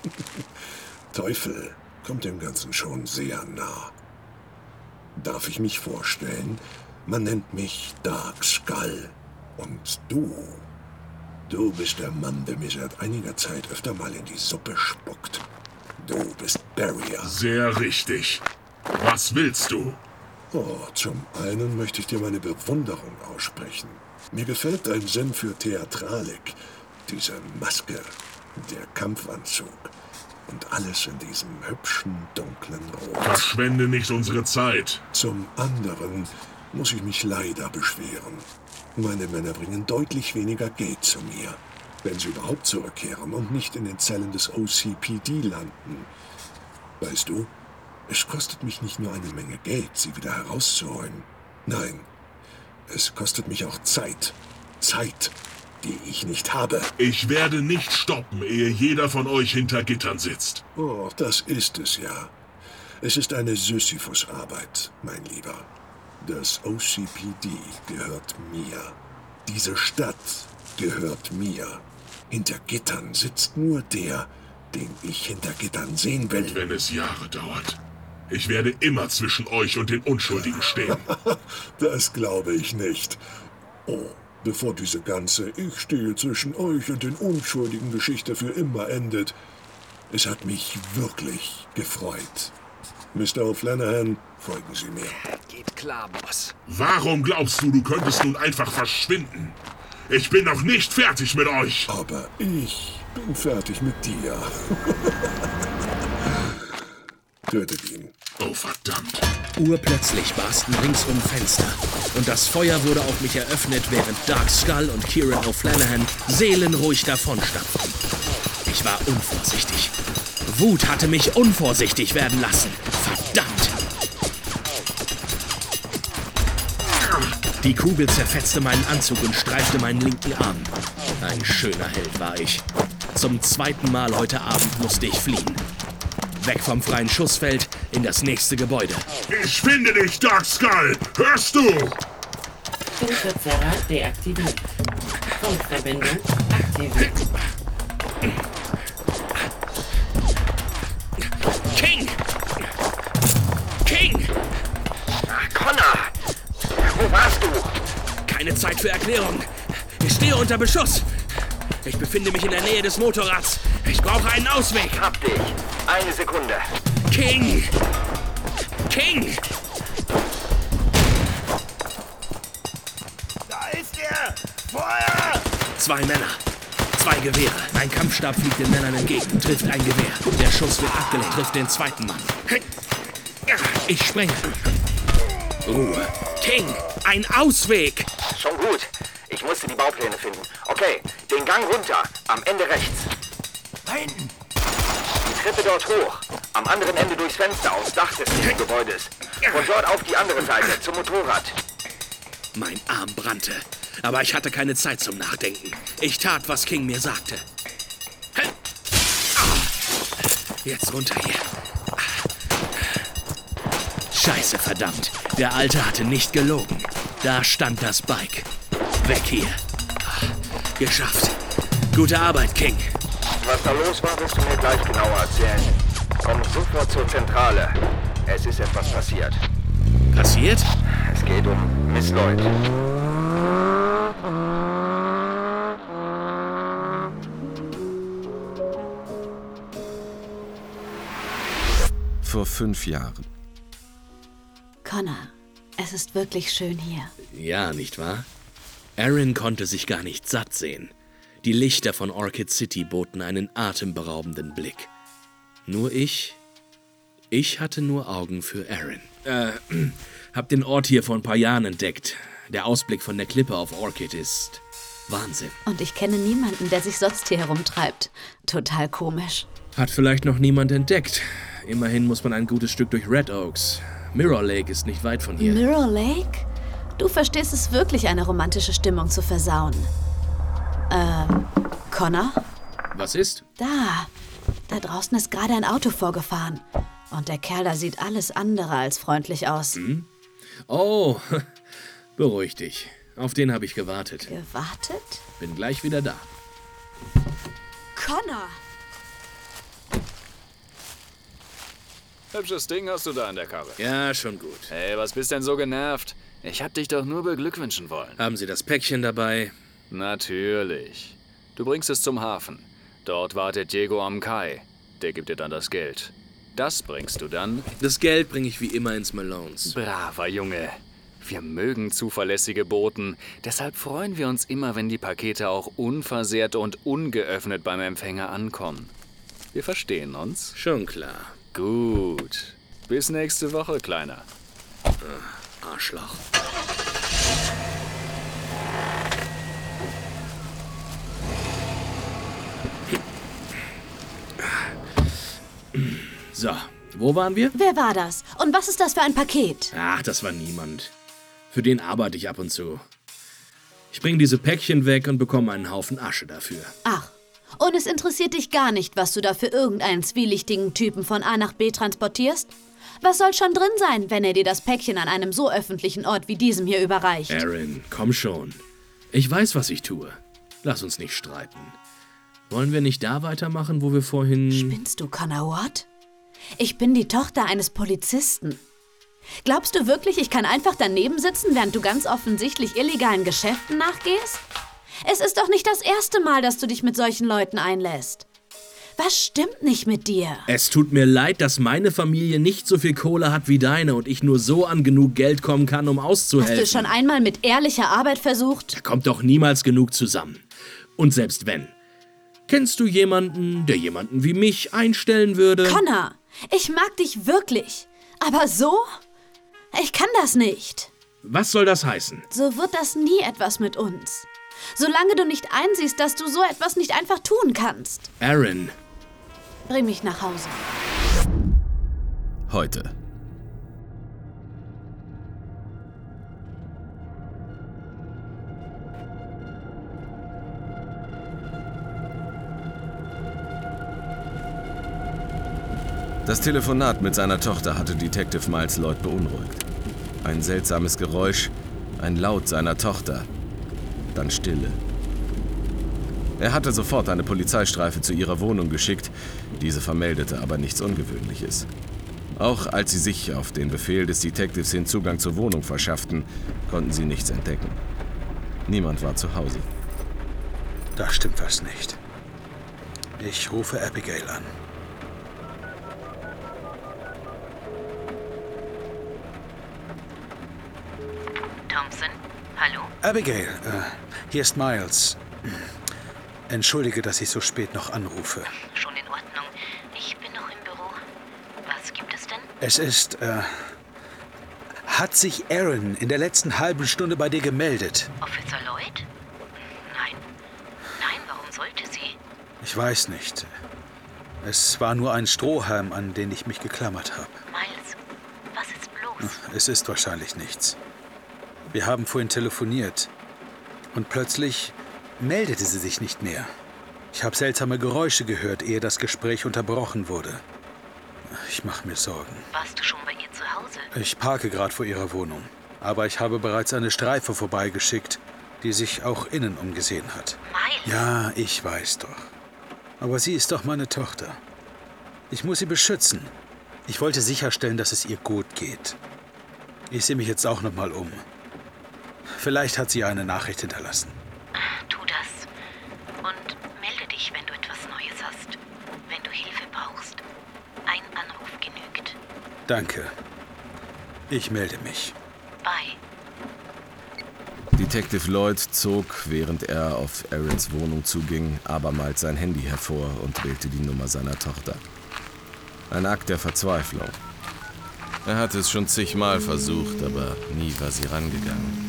Teufel kommt dem Ganzen schon sehr nah. Darf ich mich vorstellen? Man nennt mich Dark Skull. Und du, du bist der Mann, der mir seit einiger Zeit öfter mal in die Suppe spuckt. Du bist Barrier. Sehr richtig. Was willst du? Oh, zum einen möchte ich dir meine Bewunderung aussprechen. Mir gefällt dein Sinn für Theatralik. Diese Maske, der Kampfanzug und alles in diesem hübschen, dunklen Rot. Verschwende nicht unsere Zeit. Zum anderen muss ich mich leider beschweren. Meine Männer bringen deutlich weniger Geld zu mir, wenn sie überhaupt zurückkehren und nicht in den Zellen des O C P D landen. Weißt du, es kostet mich nicht nur eine Menge Geld, sie wieder herauszuholen. Nein, es kostet mich auch Zeit. Zeit, die ich nicht habe. Ich werde nicht stoppen, ehe jeder von euch hinter Gittern sitzt. Oh, das ist es ja. Es ist eine Sisyphus-Arbeit, mein Lieber. Das O C P D gehört mir. Diese Stadt gehört mir. Hinter Gittern sitzt nur der, den ich hinter Gittern sehen will. Und wenn es Jahre dauert. Ich werde immer zwischen euch und den Unschuldigen stehen. Das glaube ich nicht. Oh, bevor diese ganze Ich stehe zwischen euch und den Unschuldigen Geschichte für immer endet. Es hat mich wirklich gefreut. Mister O'Flanahan, folgen Sie mir. Geht klar, Boss. Warum glaubst du, du könntest nun einfach verschwinden? Ich bin noch nicht fertig mit euch. Aber ich bin fertig mit dir. Tötet ihn. Oh, verdammt. Urplötzlich barsten ringsum Fenster. Und das Feuer wurde auf mich eröffnet, während Dark Skull und Kieran O'Flanahan seelenruhig davonstapften. Ich war unvorsichtig. Wut hatte mich unvorsichtig werden lassen. Verdammt! Die Kugel zerfetzte meinen Anzug und streifte meinen linken Arm. Ein schöner Held war ich. Zum zweiten Mal heute Abend musste ich fliehen. Weg vom freien Schussfeld in das nächste Gebäude. Ich finde dich, Dark Skull! Hörst du? Funkverzerrer deaktiviert. Funkverbindung aktiviert. King! King! Connor! Wo warst du? Keine Zeit für Erklärung. Ich stehe unter Beschuss. Ich befinde mich in der Nähe des Motorrads. Ich brauche einen Ausweg. Hab dich. Eine Sekunde. King! King! Da ist er! Feuer! Zwei Männer. Zwei Gewehre. Ein Kampfstab fliegt den Männern entgegen, trifft ein Gewehr. Der Schuss wird abgelenkt, trifft den zweiten Mann. Ich sprenge. Ruhe. King, ein Ausweg! Schon gut. Ich musste die Baupläne finden. Okay, den Gang runter. Am Ende rechts. Da hinten. Die Treppe dort hoch. Am anderen Ende durchs Fenster aufs Dach des Gebäudes. Von dort auf die andere Seite, zum Motorrad. Mein Arm brannte. Aber ich hatte keine Zeit zum Nachdenken. Ich tat, was King mir sagte. Jetzt runter hier. Scheiße, verdammt. Der Alte hatte nicht gelogen. Da stand das Bike. Weg hier. Geschafft. Gute Arbeit, King. Was da los war, wirst du mir gleich genauer erzählen. Komm sofort zur Zentrale. Es ist etwas passiert. Passiert? Es geht um Miss Lloyd. Vor fünf Jahren. Connor, es ist wirklich schön hier. Ja, nicht wahr? Aaron konnte sich gar nicht satt sehen. Die Lichter von Orchid City boten einen atemberaubenden Blick. Nur ich... Ich hatte nur Augen für Aaron. Äh, hab den Ort hier vor ein paar Jahren entdeckt. Der Ausblick von der Klippe auf Orchid ist Wahnsinn. Und ich kenne niemanden, der sich sonst hier herumtreibt. Total komisch. Hat vielleicht noch niemand entdeckt. Immerhin muss man ein gutes Stück durch Red Oaks. Mirror Lake ist nicht weit von hier. Mirror Lake? Du verstehst es wirklich, eine romantische Stimmung zu versauen. Ähm, Connor? Was ist? Da. Da draußen ist gerade ein Auto vorgefahren. Und der Kerl da sieht alles andere als freundlich aus. Hm? Oh, beruhig dich. Auf den habe ich gewartet. Gewartet? Bin gleich wieder da. Connor! Hübsches Ding hast du da in der Karre. Ja, schon gut. Hey, was bist denn so genervt? Ich hab dich doch nur beglückwünschen wollen. Haben Sie das Päckchen dabei? Natürlich. Du bringst es zum Hafen. Dort wartet Diego am Kai. Der gibt dir dann das Geld. Das bringst du dann... Das Geld bringe ich wie immer ins Malones. Braver Junge. Wir mögen zuverlässige Boten. Deshalb freuen wir uns immer, wenn die Pakete auch unversehrt und ungeöffnet beim Empfänger ankommen. Wir verstehen uns? Schon klar. Gut. Bis nächste Woche, Kleiner. Äh, Arschloch. So, wo waren wir? Wer war das? Und was ist das für ein Paket? Ach, das war niemand. Für den arbeite ich ab und zu. Ich bringe diese Päckchen weg und bekomme einen Haufen Asche dafür. Ach, und es interessiert dich gar nicht, was du da für irgendeinen zwielichtigen Typen von A nach B transportierst? Was soll schon drin sein, wenn er dir das Päckchen an einem so öffentlichen Ort wie diesem hier überreicht? Aaron, komm schon. Ich weiß, was ich tue. Lass uns nicht streiten. Wollen wir nicht da weitermachen, wo wir vorhin... Spinnst du, Connor Ward? Ich bin die Tochter eines Polizisten. Glaubst du wirklich, ich kann einfach daneben sitzen, während du ganz offensichtlich illegalen Geschäften nachgehst? Es ist doch nicht das erste Mal, dass du dich mit solchen Leuten einlässt. Was stimmt nicht mit dir? Es tut mir leid, dass meine Familie nicht so viel Kohle hat wie deine und ich nur so an genug Geld kommen kann, um auszuhelfen. Hast du schon einmal mit ehrlicher Arbeit versucht? Da kommt doch niemals genug zusammen. Und selbst wenn. Kennst du jemanden, der jemanden wie mich einstellen würde? Connor, ich mag dich wirklich. Aber so? Ich kann das nicht. Was soll das heißen? So wird das nie etwas mit uns. Solange du nicht einsiehst, dass du so etwas nicht einfach tun kannst. Aaron. Bring mich nach Hause. Heute. Das Telefonat mit seiner Tochter hatte Detective Miles Lloyd beunruhigt. Ein seltsames Geräusch, ein Laut seiner Tochter, dann Stille. Er hatte sofort eine Polizeistreife zu ihrer Wohnung geschickt, diese vermeldete aber nichts Ungewöhnliches. Auch als sie sich auf den Befehl des Detectives hin Zugang zur Wohnung verschafften, konnten sie nichts entdecken. Niemand war zu Hause. Da stimmt was nicht. Ich rufe Abigail an. Thompson, hallo? Abigail, äh, hier ist Miles. Entschuldige, dass ich so spät noch anrufe. Schon in Ordnung. Ich bin noch im Büro. Was gibt es denn? Es ist, äh... Hat sich Erin in der letzten halben Stunde bei dir gemeldet? Officer Lloyd? Nein. Nein, warum sollte sie? Ich weiß nicht. Es war nur ein Strohhalm, an den ich mich geklammert habe. Miles, was ist bloß? Es ist wahrscheinlich nichts. Wir haben vorhin telefoniert. Und plötzlich meldete sie sich nicht mehr. Ich habe seltsame Geräusche gehört, ehe das Gespräch unterbrochen wurde. Ich mache mir Sorgen. Warst du schon bei ihr zu Hause? Ich parke gerade vor ihrer Wohnung. Aber ich habe bereits eine Streife vorbeigeschickt, die sich auch innen umgesehen hat. Miles? Ja, ich weiß doch. Aber sie ist doch meine Tochter. Ich muss sie beschützen. Ich wollte sicherstellen, dass es ihr gut geht. Ich sehe mich jetzt auch noch mal um. Vielleicht hat sie eine Nachricht hinterlassen. Tu das. Und melde dich, wenn du etwas Neues hast. Wenn du Hilfe brauchst. Ein Anruf genügt. Danke. Ich melde mich. Bye. Detective Lloyd zog, während er auf Erins Wohnung zuging, abermals sein Handy hervor und wählte die Nummer seiner Tochter. Ein Akt der Verzweiflung. Er hatte es schon zigmal versucht, aber nie war sie rangegangen.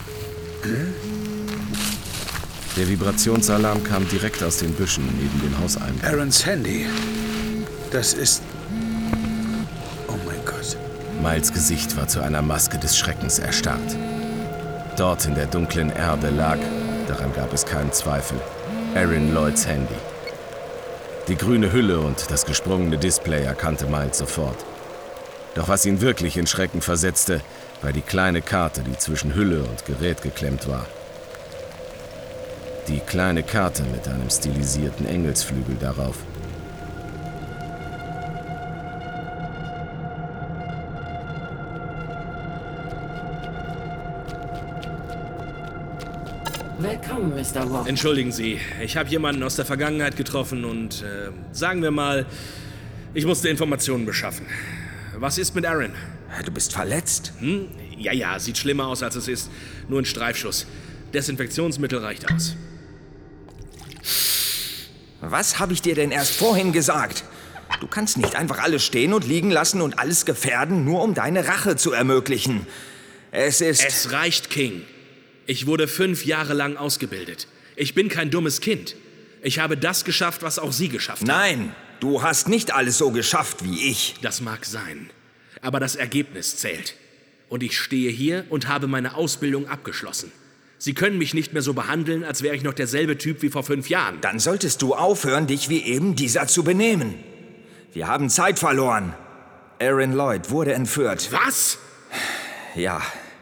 Der Vibrationsalarm kam direkt aus den Büschen neben dem Hauseingang. Erins Handy. Das ist... Oh mein Gott. Miles' Gesicht war zu einer Maske des Schreckens erstarrt. Dort in der dunklen Erde lag, daran gab es keinen Zweifel, Erin Lloyds Handy. Die grüne Hülle und das gesprungene Display erkannte Miles sofort. Doch was ihn wirklich in Schrecken versetzte, war die kleine Karte, die zwischen Hülle und Gerät geklemmt war. Die kleine Karte mit einem stilisierten Engelsflügel darauf. Willkommen, Mister Wong. Entschuldigen Sie, ich habe jemanden aus der Vergangenheit getroffen und, äh, sagen wir mal, ich musste Informationen beschaffen. Was ist mit Erin? Du bist verletzt? Hm? Ja, ja, sieht schlimmer aus, als es ist. Nur ein Streifschuss. Desinfektionsmittel reicht aus. Was habe ich dir denn erst vorhin gesagt? Du kannst nicht einfach alles stehen und liegen lassen und alles gefährden, nur um deine Rache zu ermöglichen. Es ist... Es reicht, King. Ich wurde fünf Jahre lang ausgebildet. Ich bin kein dummes Kind. Ich habe das geschafft, was auch Sie geschafft haben. Nein, du hast nicht alles so geschafft wie ich. Das mag sein. Aber das Ergebnis zählt. Und ich stehe hier und habe meine Ausbildung abgeschlossen. Sie können mich nicht mehr so behandeln, als wäre ich noch derselbe Typ wie vor fünf Jahren. Dann solltest du aufhören, dich wie eben dieser zu benehmen. Wir haben Zeit verloren. Erin Lloyd wurde entführt. Was? Ja.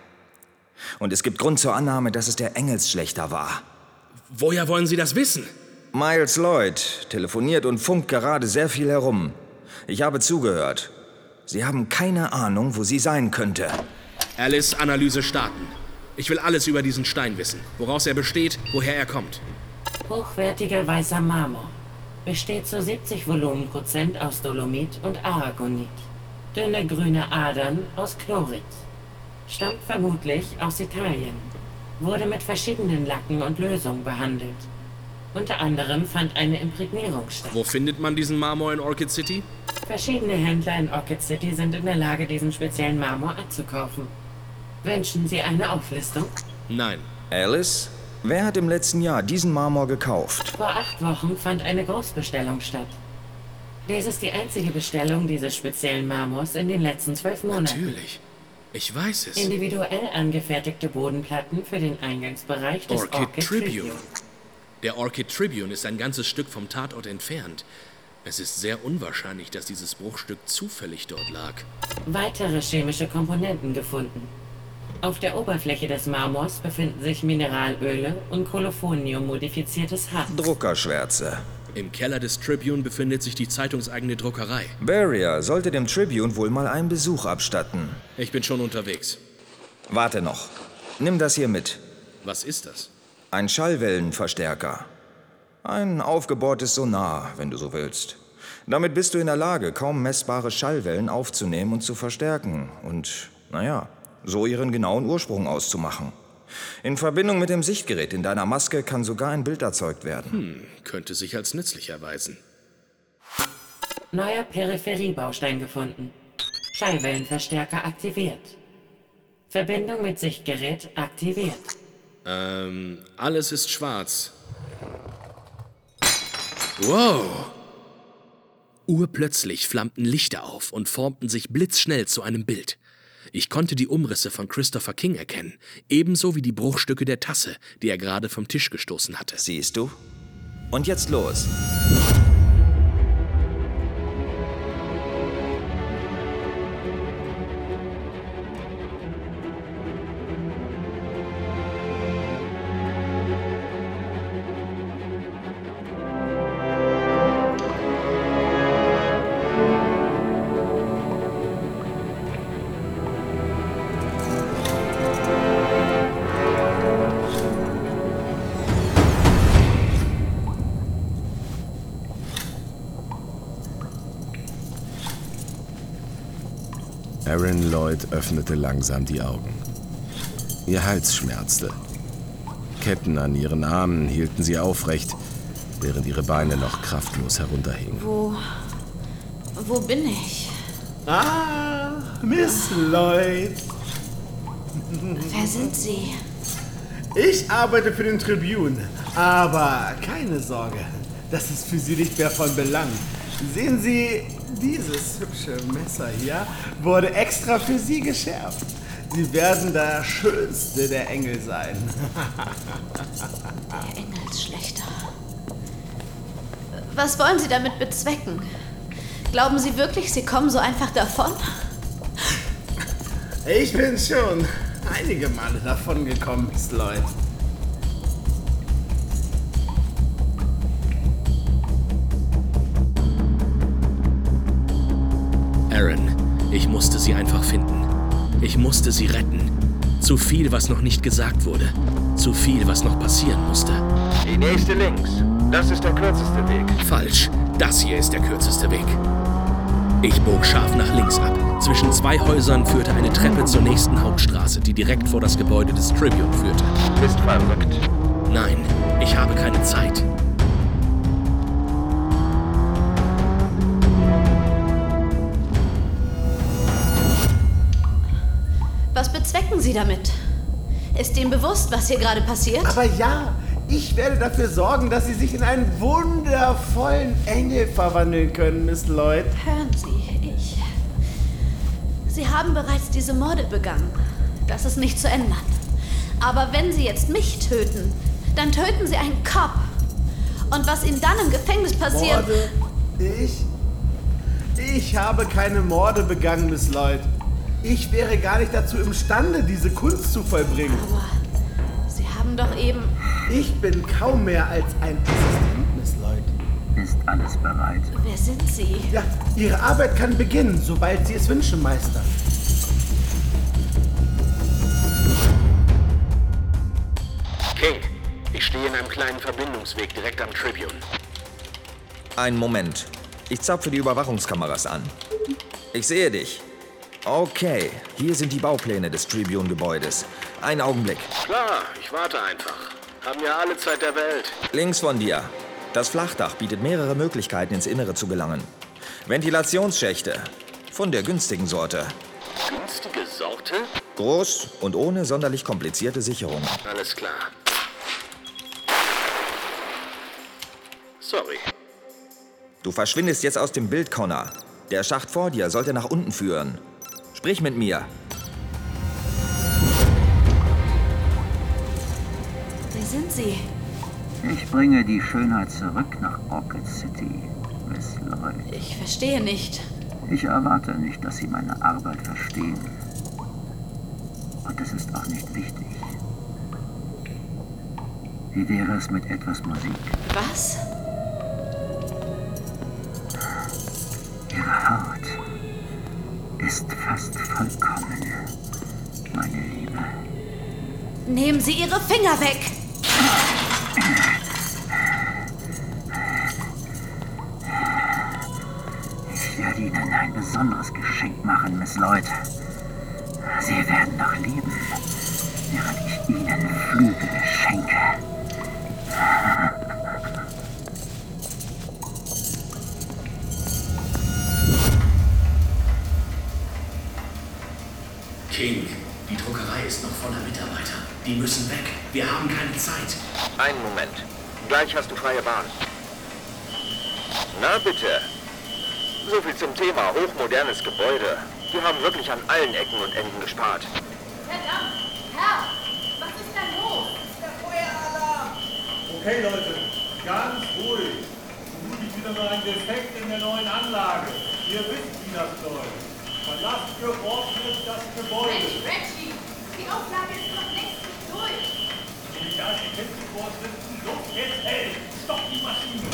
Und es gibt Grund zur Annahme, dass es der Engelsschlechter war. Woher wollen Sie das wissen? Miles Lloyd telefoniert und funkt gerade sehr viel herum. Ich habe zugehört. Sie haben keine Ahnung, wo sie sein könnte. Alice, Analyse starten. Ich will alles über diesen Stein wissen. Woraus er besteht, woher er kommt. Hochwertiger weißer Marmor. Besteht zu siebzig Volumenprozent aus Dolomit und Aragonit. Dünne grüne Adern aus Chlorit. Stammt vermutlich aus Italien. Wurde mit verschiedenen Lacken und Lösungen behandelt. Unter anderem fand eine Imprägnierung statt. Wo findet man diesen Marmor in Orchid City? Verschiedene Händler in Orchid City sind in der Lage, diesen speziellen Marmor abzukaufen. Wünschen Sie eine Auflistung? Nein. Alice, wer hat im letzten Jahr diesen Marmor gekauft? Vor acht Wochen fand eine Großbestellung statt. Dies ist die einzige Bestellung dieses speziellen Marmors in den letzten zwölf Monaten. Natürlich. Ich weiß es. Individuell angefertigte Bodenplatten für den Eingangsbereich des Orchid, Orchid Tribune. Tribune. Der Orchid Tribune ist ein ganzes Stück vom Tatort entfernt. Es ist sehr unwahrscheinlich, dass dieses Bruchstück zufällig dort lag. Weitere chemische Komponenten gefunden. Auf der Oberfläche des Marmors befinden sich Mineralöle und Kolophonium-modifiziertes Harz. Druckerschwärze. Im Keller des Tribune befindet sich die zeitungseigene Druckerei. Barrier sollte dem Tribune wohl mal einen Besuch abstatten. Ich bin schon unterwegs. Warte noch. Nimm das hier mit. Was ist das? Ein Schallwellenverstärker. Ein aufgebohrtes Sonar, wenn du so willst. Damit bist du in der Lage, kaum messbare Schallwellen aufzunehmen und zu verstärken und, naja, so ihren genauen Ursprung auszumachen. In Verbindung mit dem Sichtgerät in deiner Maske kann sogar ein Bild erzeugt werden. Hm, könnte sich als nützlich erweisen. Neuer Peripheriebaustein gefunden. Schallwellenverstärker aktiviert. Verbindung mit Sichtgerät aktiviert. Ähm, alles ist schwarz. Wow! Urplötzlich flammten Lichter auf und formten sich blitzschnell zu einem Bild. Ich konnte die Umrisse von Christopher King erkennen, ebenso wie die Bruchstücke der Tasse, die er gerade vom Tisch gestoßen hatte. Siehst du? Und jetzt los. Erin Lloyd öffnete langsam die Augen. Ihr Hals schmerzte. Ketten an ihren Armen hielten sie aufrecht, während ihre Beine noch kraftlos herunterhingen. Wo... wo bin ich? Ah, Miss Lloyd. Wer sind Sie? Ich arbeite für den Tribune, aber keine Sorge, das ist für Sie nicht mehr von Belang. Sehen Sie, dieses hübsche Messer hier wurde extra für Sie geschärft. Sie werden der schönste der Engel sein. Der Engelsschlechter. Was wollen Sie damit bezwecken? Glauben Sie wirklich, Sie kommen so einfach davon? Ich bin schon einige Male davon gekommen, Miss Lloyd. Erin, ich musste sie einfach finden. Ich musste sie retten. Zu viel, was noch nicht gesagt wurde. Zu viel, was noch passieren musste. Die nächste links. Das ist der kürzeste Weg. Falsch. Das hier ist der kürzeste Weg. Ich bog scharf nach links ab. Zwischen zwei Häusern führte eine Treppe zur nächsten Hauptstraße, die direkt vor das Gebäude des Tribune führte. Bist verrückt. Nein, ich habe keine Zeit. Was bezwecken Sie damit? Ist Ihnen bewusst, was hier gerade passiert? Aber ja, ich werde dafür sorgen, dass Sie sich in einen wundervollen Engel verwandeln können, Miss Lloyd. Hören Sie, ich... Sie haben bereits diese Morde begangen. Das ist nicht zu ändern. Aber wenn Sie jetzt mich töten, dann töten Sie einen Cop. Und was Ihnen dann im Gefängnis passiert... Morde? Ich? Ich habe keine Morde begangen, Miss Lloyd. Ich wäre gar nicht dazu imstande, diese Kunst zu vollbringen. Aber Sie haben doch eben... Ich bin kaum mehr als ein Assistent, Miss Lloyd. Ist alles bereit? Wer sind Sie? Ja, Ihre Arbeit kann beginnen, sobald Sie es wünschen, Meister. King, ich stehe in einem kleinen Verbindungsweg direkt am Tribune. Einen Moment. Ich zapfe die Überwachungskameras an. Ich sehe dich. Okay, hier sind die Baupläne des Tribune-Gebäudes. Einen Augenblick. Klar, ich warte einfach. Haben ja alle Zeit der Welt. Links von dir. Das Flachdach bietet mehrere Möglichkeiten, ins Innere zu gelangen. Ventilationsschächte. Von der günstigen Sorte. Günstige Sorte? Groß und ohne sonderlich komplizierte Sicherungen. Alles klar. Sorry. Du verschwindest jetzt aus dem Bild, Connor. Der Schacht vor dir sollte nach unten führen. Sprich mit mir. Wer sind Sie? Ich bringe die Schönheit zurück nach Orchid City, Miss Lloyd. Ich verstehe nicht. Ich erwarte nicht, dass Sie meine Arbeit verstehen. Und es ist auch nicht wichtig. Wie wäre es mit etwas Musik? Was? Ihre Haut ist fast vollkommen, meine Liebe. Nehmen Sie Ihre Finger weg! Ich werde Ihnen ein besonderes Geschenk machen, Miss Lloyd. Sie werden noch leben, während ich Ihnen Flügel schenke. King, die Druckerei ist noch voller Mitarbeiter. Die müssen weg. Wir haben keine Zeit. Einen Moment. Gleich hast du freie Bahn. Na bitte. So viel zum Thema hochmodernes Gebäude. Wir haben wirklich an allen Ecken und Enden gespart. Verdammt! Herr! Was ist denn los? Der Feueralarm! Okay, Leute. Ganz ruhig. Vermutlich wieder mal ein Defekt in der neuen Anlage. Ihr wisst, wie das läuft. Verlasst für Fortschritt das Gebäude. Mensch, Reggie! Die Auflage ist noch längst nicht durch. Egal, die Kämpfe vorsitzen. Los, jetzt hält! Stopp die Maschine!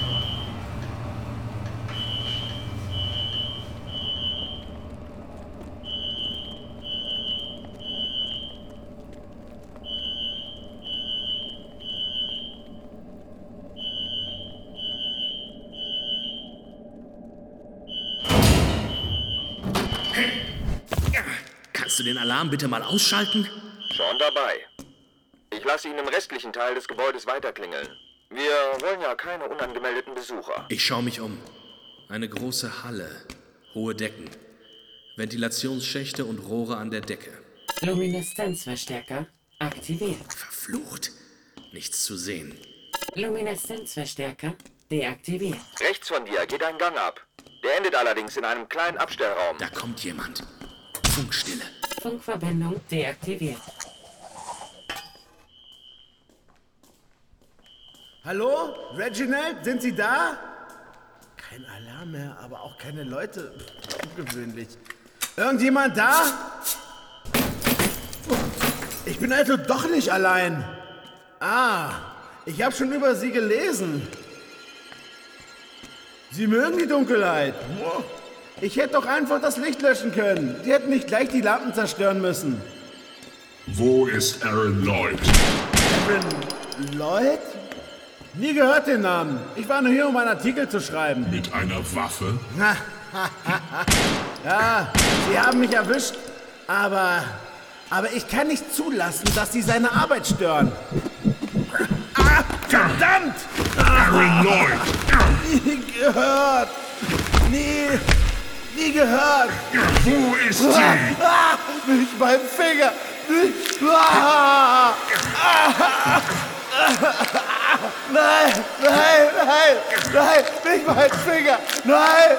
Kannst du den Alarm bitte mal ausschalten? Schon dabei. Ich lasse ihn im restlichen Teil des Gebäudes weiterklingeln. Wir wollen ja keine unangemeldeten Besucher. Ich schaue mich um. Eine große Halle, hohe Decken, Ventilationsschächte und Rohre an der Decke. Lumineszenzverstärker aktiviert. Verflucht. Nichts zu sehen. Lumineszenzverstärker deaktiviert. Rechts von dir geht ein Gang ab. Der endet allerdings in einem kleinen Abstellraum. Da kommt jemand. Funkstille. Funkverbindung deaktiviert. Hallo? Reginald, sind Sie da? Kein Alarm mehr, aber auch keine Leute. Ungewöhnlich. Irgendjemand da? Ich bin also doch nicht allein. Ah, ich habe schon über Sie gelesen. Sie mögen die Dunkelheit. Ich hätte doch einfach das Licht löschen können. Sie hätten nicht gleich die Lampen zerstören müssen. Wo ist Aaron Lloyd? Aaron Lloyd? Nie gehört den Namen. Ich war nur hier, um einen Artikel zu schreiben. Mit einer Waffe? Ja, Sie haben mich erwischt. Aber, aber ich kann nicht zulassen, dass Sie seine Arbeit stören. Ah, verdammt! Aaron Lloyd! Nie gehört. Nie, nie gehört. Wo ist sie? Ah, nicht mein Finger. Nicht. Ah, ah, nein, nein, nein, nein, nicht mein Finger. Nein.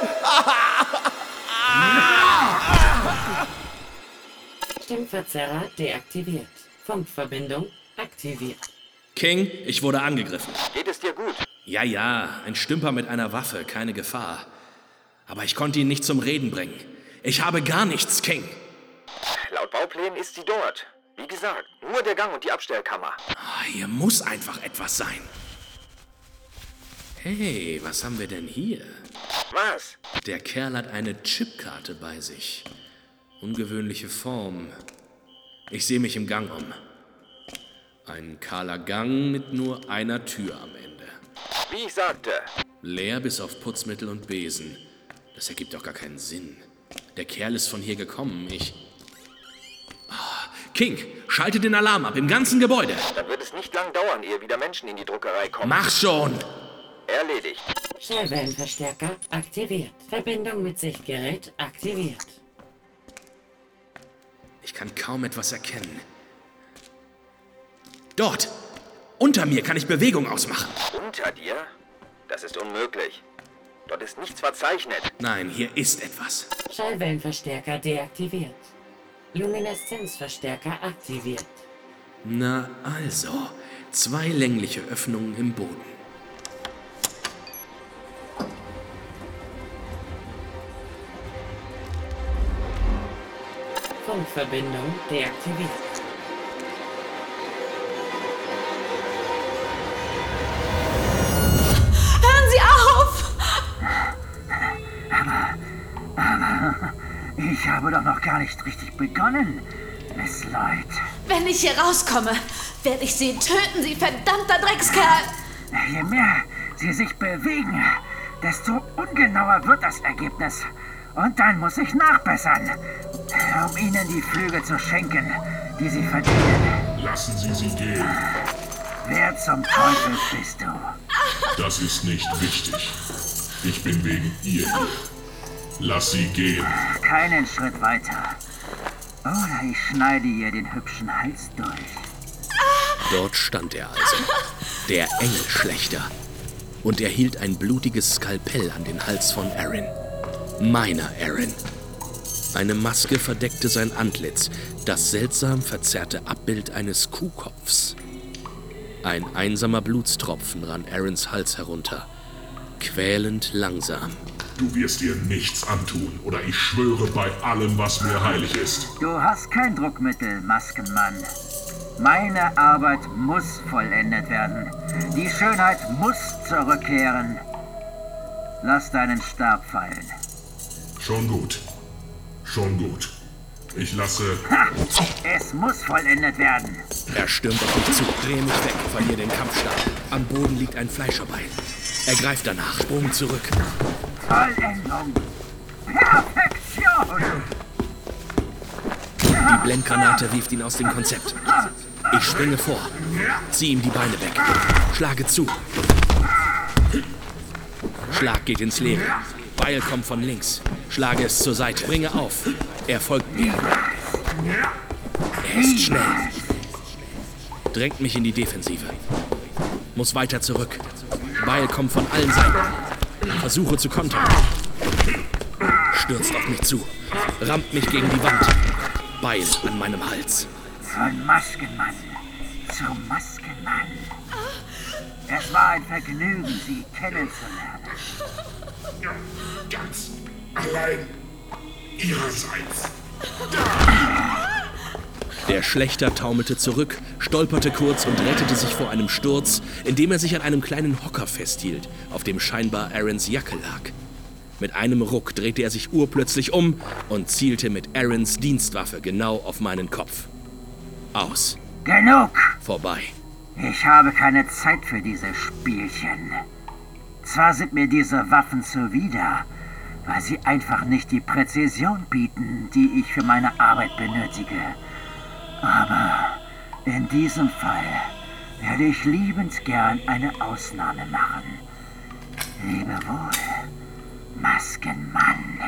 Stimmverzerrer deaktiviert. Funkverbindung aktiviert. King, ich wurde angegriffen. Geht es dir gut? Ja, ja, ein Stümper mit einer Waffe, keine Gefahr. Aber ich konnte ihn nicht zum Reden bringen. Ich habe gar nichts, King. Laut Bauplänen ist sie dort. Wie gesagt, nur der Gang und die Abstellkammer. Oh, hier muss einfach etwas sein. Hey, was haben wir denn hier? Was? Der Kerl hat eine Chipkarte bei sich. Ungewöhnliche Form. Ich sehe mich im Gang um. Ein kahler Gang mit nur einer Tür am Ende. Wie ich sagte. Leer bis auf Putzmittel und Besen. Das ergibt doch gar keinen Sinn. Der Kerl ist von hier gekommen. Ich... Oh, King, schalte den Alarm ab im ganzen Gebäude. Dann wird es nicht lang dauern, ehe wieder Menschen in die Druckerei kommen. Mach schon! Erledigt. Schallwellenverstärker aktiviert. Verbindung mit Sichtgerät aktiviert. Ich kann kaum etwas erkennen. Dort! Unter mir kann ich Bewegung ausmachen. Unter dir? Das ist unmöglich. Dort ist nichts verzeichnet. Nein, hier ist etwas. Schallwellenverstärker deaktiviert. Lumineszenzverstärker aktiviert. Na also, zwei längliche Öffnungen im Boden. Funkverbindung deaktiviert. Hören Sie auf! Aber, aber, ich habe doch noch gar nicht richtig begonnen, Miss Lloyd. Wenn ich hier rauskomme, werde ich Sie töten, Sie verdammter Dreckskerl! Je mehr Sie sich bewegen, desto ungenauer wird das Ergebnis. Und dann muss ich nachbessern, um ihnen die Flüge zu schenken, die sie verdienen. Lassen Sie sie gehen. Wer zum Teufel bist du? Das ist nicht wichtig. Ich bin wegen ihr hier. Lass sie gehen. Keinen Schritt weiter. Oder ich schneide ihr den hübschen Hals durch. Dort stand er also, der Engelschlechter. Und er hielt ein blutiges Skalpell an den Hals von Aaron. Meiner Aaron. Eine Maske verdeckte sein Antlitz, das seltsam verzerrte Abbild eines Kuhkopfs. Ein einsamer Blutstropfen rann Aarons Hals herunter. Quälend langsam. Du wirst dir nichts antun, oder ich schwöre bei allem, was mir heilig ist. Du hast kein Druckmittel, Maskenmann. Meine Arbeit muss vollendet werden. Die Schönheit muss zurückkehren. Lass deinen Stab fallen. Schon gut. Schon gut. Ich lasse... Ha! Es muss vollendet werden. Er stürmt auf mich zu, drehe mich weg, verliere den Kampfstab. Am Boden liegt ein Fleischerbeil. Er greift danach, Sprung zurück. Vollendung. Perfektion. Die Blendgranate wirft ihn aus dem Konzept. Ich springe vor, ziehe ihm die Beine weg, schlage zu. Schlag geht ins Leere. Beil kommt von links. Schlage es zur Seite. Bringe auf. Er folgt mir. Er ist schnell. Drängt mich in die Defensive. Muss weiter zurück. Beil kommt von allen Seiten. Versuche zu kontern. Stürzt auf mich zu. Rammt mich gegen die Wand. Beil an meinem Hals. Von Maskenmann zu Maskenmann. Es war ein Vergnügen, Sie kennenzulernen. Ganz allein ihrerseits. Der Schlechter taumelte zurück, stolperte kurz und rettete sich vor einem Sturz, indem er sich an einem kleinen Hocker festhielt, auf dem scheinbar Aarons Jacke lag. Mit einem Ruck drehte er sich urplötzlich um und zielte mit Aarons Dienstwaffe genau auf meinen Kopf. Aus. Genug! Vorbei. Ich habe keine Zeit für diese Spielchen. Zwar sind mir diese Waffen zuwider, weil sie einfach nicht die Präzision bieten, die ich für meine Arbeit benötige. Aber in diesem Fall werde ich liebend gern eine Ausnahme machen. Lebe wohl, Maskenmann.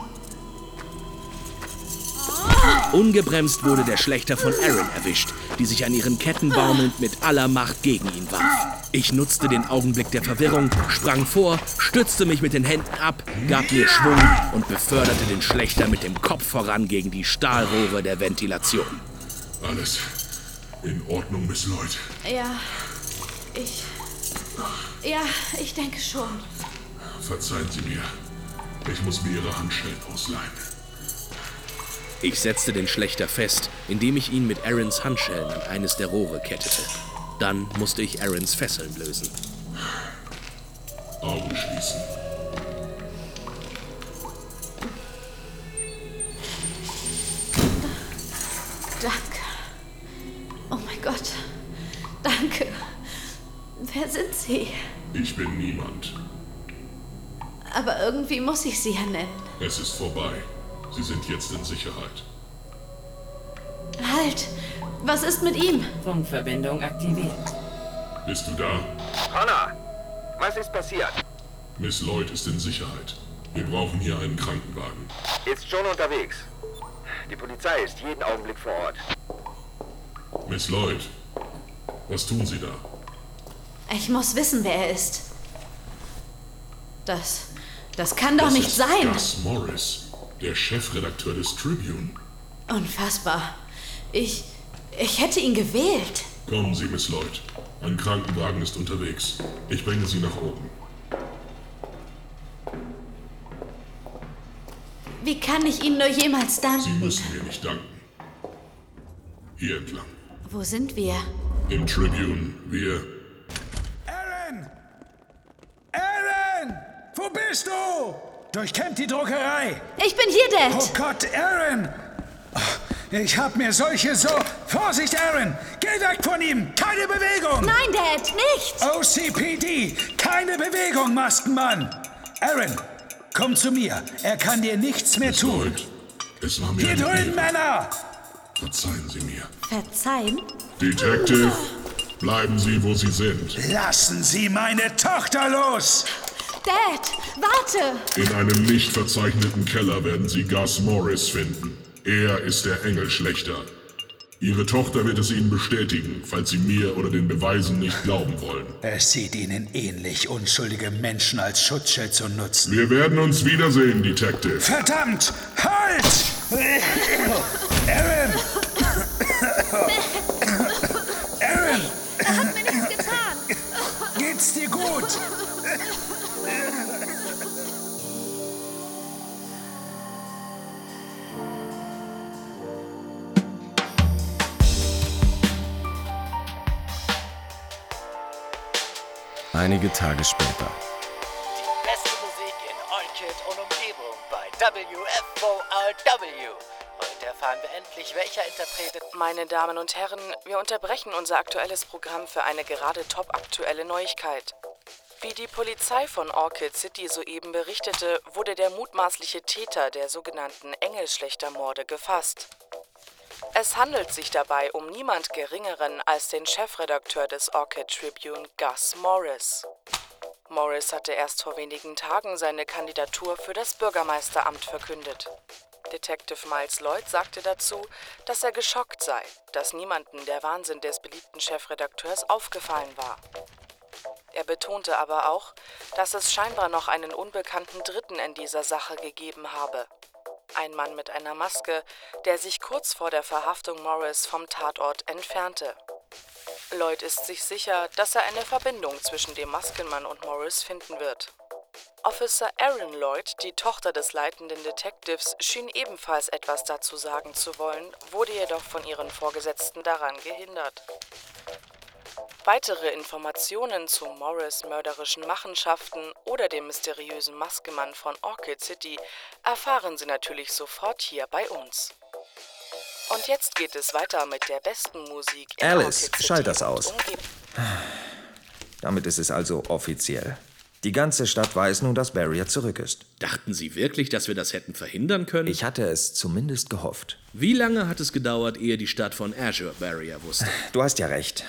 Ungebremst wurde der Schlechter von Aaron erwischt, die sich an ihren Ketten baumelnd mit aller Macht gegen ihn warf. Ich nutzte den Augenblick der Verwirrung, sprang vor, stützte mich mit den Händen ab, gab mir Schwung und beförderte den Schlechter mit dem Kopf voran gegen die Stahlrohre der Ventilation. Alles in Ordnung, Miss Lloyd? Ja, ich... Ja, ich denke schon. Verzeihen Sie mir. Ich muss mir Ihre Handschellen ausleihen. Ich setzte den Schlechter fest, indem ich ihn mit Aarons Handschellen an eines der Rohre kettete. Dann musste ich Aarons Fesseln lösen. Augen schließen. Danke. Oh mein Gott. Danke. Wer sind Sie? Ich bin niemand. Aber irgendwie muss ich Sie ja nennen. Es ist vorbei. Sie sind jetzt in Sicherheit. Halt! Was ist mit ihm? Funkverbindung aktiviert. Bist du da? Connor, was ist passiert? Miss Lloyd ist in Sicherheit. Wir brauchen hier einen Krankenwagen. Ist schon unterwegs. Die Polizei ist jeden Augenblick vor Ort. Miss Lloyd, was tun Sie da? Ich muss wissen, wer er ist. Das... Das kann doch das nicht ist sein. Gus Morris, der Chefredakteur des Tribune. Unfassbar. Ich... Ich hätte ihn gewählt. Kommen Sie, Miss Lloyd. Ein Krankenwagen ist unterwegs. Ich bringe Sie nach oben. Wie kann ich Ihnen nur jemals danken? Sie müssen mir nicht danken. Hier entlang. Wo sind wir? Im Tribune. Wir... Aaron! Aaron! Wo bist du? Durchkämmt die Druckerei. Ich bin hier, Dad. Oh Gott, Aaron! Ich hab mir solche so... Vorsicht, Aaron! Geh weg von ihm! Keine Bewegung! Nein, Dad, nicht! O C P D! Keine Bewegung, Maskenmann! Aaron, komm zu mir. Er kann dir nichts mehr tun. Es war mir Hier eine drüben, Ehre. Männer! Verzeihen Sie mir. Verzeihen? Detective, bleiben Sie, wo Sie sind. Lassen Sie meine Tochter los! Dad, warte! In einem nicht verzeichneten Keller werden Sie Gus Morris finden. Er ist der Engelschlechter. Ihre Tochter wird es Ihnen bestätigen, falls Sie mir oder den Beweisen nicht glauben wollen. Es sieht Ihnen ähnlich, unschuldige Menschen als Schutzschild zu nutzen. Wir werden uns wiedersehen, Detective. Verdammt! Halt! Aaron! Aaron! Er hat mir nichts getan. Geht's dir gut? Einige Tage später. Die beste Musik in Orchid und Umgebung bei W F O R W. Heute erfahren wir endlich, welcher Interpret... Meine Damen und Herren, wir unterbrechen unser aktuelles Programm für eine gerade topaktuelle Neuigkeit. Wie die Polizei von Orchid City soeben berichtete, wurde der mutmaßliche Täter der sogenannten Engelschlechtermorde gefasst. Es handelt sich dabei um niemand Geringeren als den Chefredakteur des Orchid Tribune, Gus Morris. Morris hatte erst vor wenigen Tagen seine Kandidatur für das Bürgermeisteramt verkündet. Detective Miles Lloyd sagte dazu, dass er geschockt sei, dass niemandem der Wahnsinn des beliebten Chefredakteurs aufgefallen war. Er betonte aber auch, dass es scheinbar noch einen unbekannten Dritten in dieser Sache gegeben habe. Ein Mann mit einer Maske, der sich kurz vor der Verhaftung Morris vom Tatort entfernte. Lloyd ist sich sicher, dass er eine Verbindung zwischen dem Maskenmann und Morris finden wird. Officer Aaron Lloyd, die Tochter des leitenden Detectives, schien ebenfalls etwas dazu sagen zu wollen, wurde jedoch von ihren Vorgesetzten daran gehindert. Weitere Informationen zu Morris' mörderischen Machenschaften oder dem mysteriösen Maskenmann von Orchid City erfahren Sie natürlich sofort hier bei uns. Und jetzt geht es weiter mit der besten Musik in Alice, Orchid City schalt das und aus. Umgebung. Damit ist es also offiziell. Die ganze Stadt weiß nun, dass Barrier zurück ist. Dachten Sie wirklich, dass wir das hätten verhindern können? Ich hatte es zumindest gehofft. Wie lange hat es gedauert, ehe die Stadt von Azure Barrier wusste? Du hast ja recht.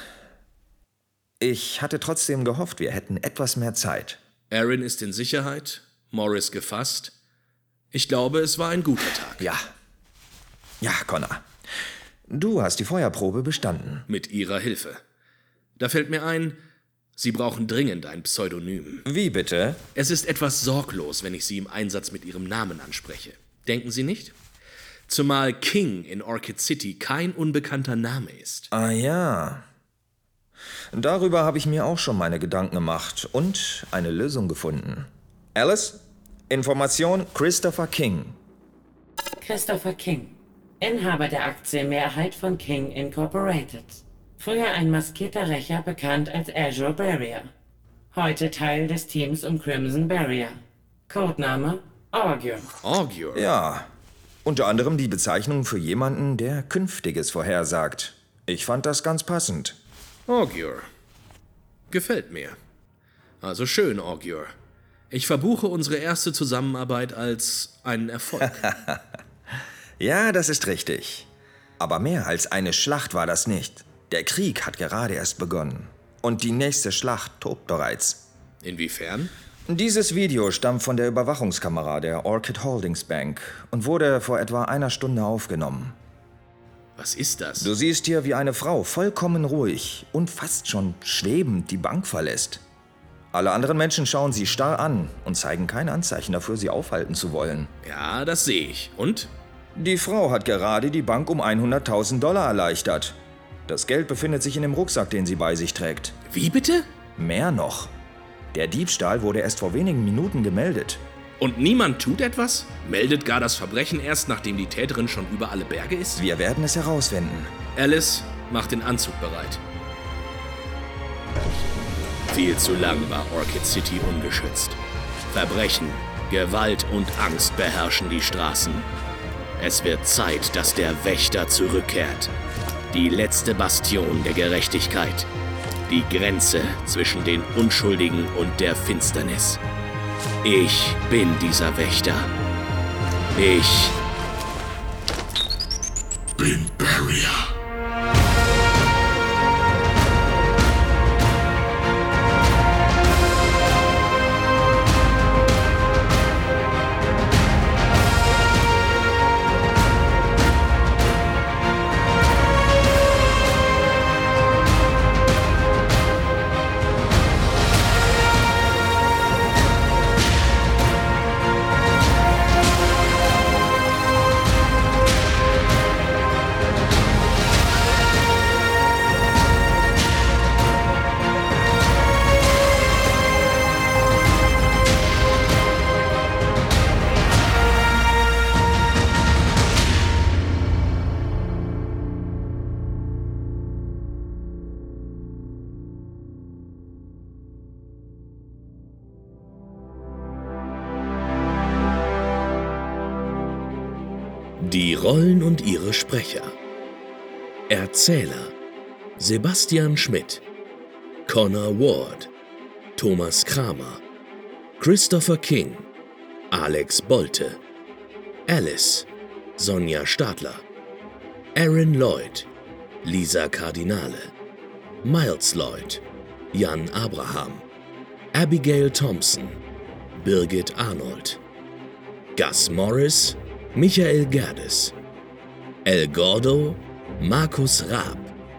Ich hatte trotzdem gehofft, wir hätten etwas mehr Zeit. Aaron ist in Sicherheit, Morris gefasst. Ich glaube, es war ein guter Tag. Ja. Ja, Connor. Du hast die Feuerprobe bestanden. Mit Ihrer Hilfe. Da fällt mir ein, Sie brauchen dringend ein Pseudonym. Wie bitte? Es ist etwas sorglos, wenn ich Sie im Einsatz mit Ihrem Namen anspreche. Denken Sie nicht? Zumal King in Orchid City kein unbekannter Name ist. Ah ja. Darüber habe ich mir auch schon meine Gedanken gemacht und eine Lösung gefunden. Alice, Information Christopher King. Christopher King, Inhaber der Aktienmehrheit von King Incorporated. Früher ein maskierter Rächer, bekannt als Azure Barrier. Heute Teil des Teams um Crimson Barrier. Codename Augur. Augur? Ja, unter anderem die Bezeichnung für jemanden, der Künftiges vorhersagt. Ich fand das ganz passend. Augur. Gefällt mir. Also schön, Augur. Ich verbuche unsere erste Zusammenarbeit als einen Erfolg. Ja, das ist richtig. Aber mehr als eine Schlacht war das nicht. Der Krieg hat gerade erst begonnen. Und die nächste Schlacht tobt bereits. Inwiefern? Dieses Video stammt von der Überwachungskamera der Orchid Holdings Bank und wurde vor etwa einer Stunde aufgenommen. Was ist das? Du siehst hier, wie eine Frau vollkommen ruhig und fast schon schwebend die Bank verlässt. Alle anderen Menschen schauen sie starr an und zeigen kein Anzeichen dafür, sie aufhalten zu wollen. Ja, das sehe ich. Und? Die Frau hat gerade die Bank um hunderttausend Dollar erleichtert. Das Geld befindet sich in dem Rucksack, den sie bei sich trägt. Wie bitte? Mehr noch. Der Diebstahl wurde erst vor wenigen Minuten gemeldet. Und niemand tut etwas? Meldet gar das Verbrechen erst, nachdem die Täterin schon über alle Berge ist? Wir werden es herausfinden. Alice, mach den Anzug bereit. Viel zu lang war Orchid City ungeschützt. Verbrechen, Gewalt und Angst beherrschen die Straßen. Es wird Zeit, dass der Wächter zurückkehrt. Die letzte Bastion der Gerechtigkeit. Die Grenze zwischen den Unschuldigen und der Finsternis. Ich bin dieser Wächter. Ich bin Barrier. Die Rollen und ihre Sprecher. Erzähler: Sebastian Schmidt, Connor Ward, Thomas Kramer, Christopher King, Alex Bolte, Alice, Sonja Stadler, Aaron Lloyd, Lisa Cardinale, Miles Lloyd, Jan Abraham, Abigail Thompson, Birgit Arnold, Gus Morris, Michael Gerdes, El Gordo, Markus Raab,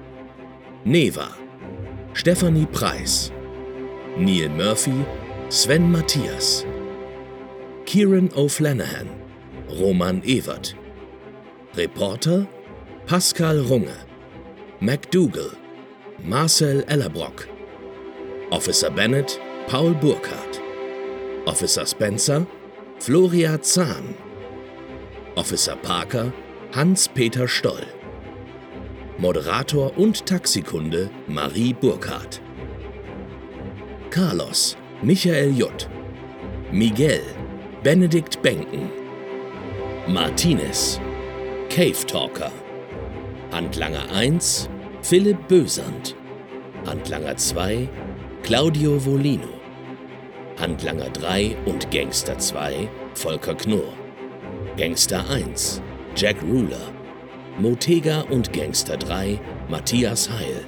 Neva, Stephanie Preis, Neil Murphy, Sven Matthias, Kieran O'Flanahan, Roman Evert, Reporter Pascal Runge, MacDougall, Marcel Ellerbrock, Officer Bennett Paul Burkhardt, Officer Spencer Floria Zahn, Officer Parker Hans-Peter Stoll, Moderator und Taxikunde Marie Burkhardt, Carlos Michael Jutt, Miguel Benedikt Benken, Martinez Cave Talker, Handlanger eins Philipp Bösand, Handlanger zwei Claudio Volino, Handlanger drei und Gangster zwei Volker Knorr, Gangster eins Jack Ruler, Motega und Gangster drei Matthias Heil,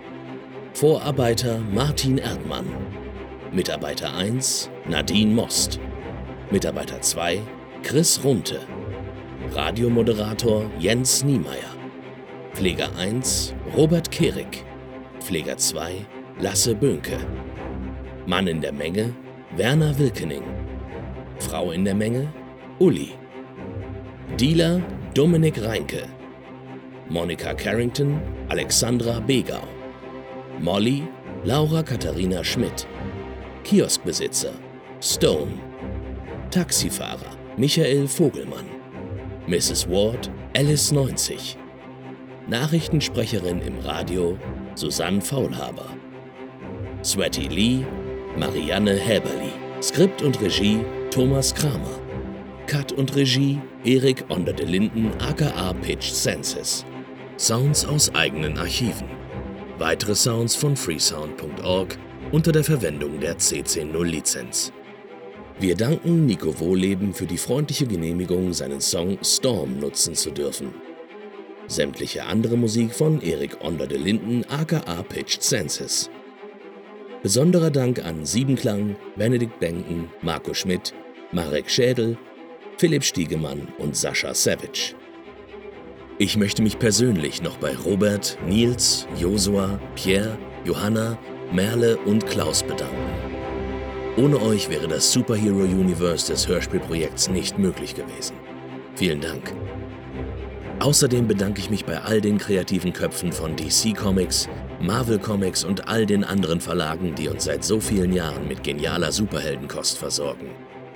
Vorarbeiter Martin Erdmann, Mitarbeiter eins Nadine Most, Mitarbeiter zwei Chris Runte, Radiomoderator Jens Niemeyer, Pfleger eins Robert Kehrig, Pfleger zwei Lasse Böhnke, Mann in der Menge Werner Wilkening, Frau in der Menge Uli, Dealer Dominik Reinke, Monika Carrington Alexandra Begau, Molly Laura Katharina Schmidt, Kioskbesitzer Stone, Taxifahrer Michael Vogelmann, Misses Ward Alice neunzig, Nachrichtensprecherin im Radio Susanne Faulhaber, Sweaty Lee Marianne Häberli, Skript und Regie Thomas Kramer, Cut und Regie Erik Onder de Linden aka Pitch Senses, Sounds aus eigenen Archiven, weitere Sounds von freesound punkt org unter der Verwendung der C C null Lizenz. Wir danken Nico Wohleben für die freundliche Genehmigung, seinen Song Storm nutzen zu dürfen. Sämtliche andere Musik von Erik Onder de Linden aka Pitched Senses. Besonderer Dank an Siebenklang, Benedikt Benken, Marco Schmidt, Marek Schädel, Philipp Stiegemann und Sascha Savage. Ich möchte mich persönlich noch bei Robert, Nils, Josua, Pierre, Johanna, Merle und Klaus bedanken. Ohne euch wäre das Superhero Universe des Hörspielprojekts nicht möglich gewesen. Vielen Dank. Außerdem bedanke ich mich bei all den kreativen Köpfen von D C Comics, Marvel Comics und all den anderen Verlagen, die uns seit so vielen Jahren mit genialer Superheldenkost versorgen.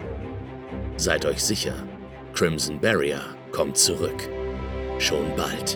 Seid euch sicher, Crimson Barrier kommt zurück. Schon bald.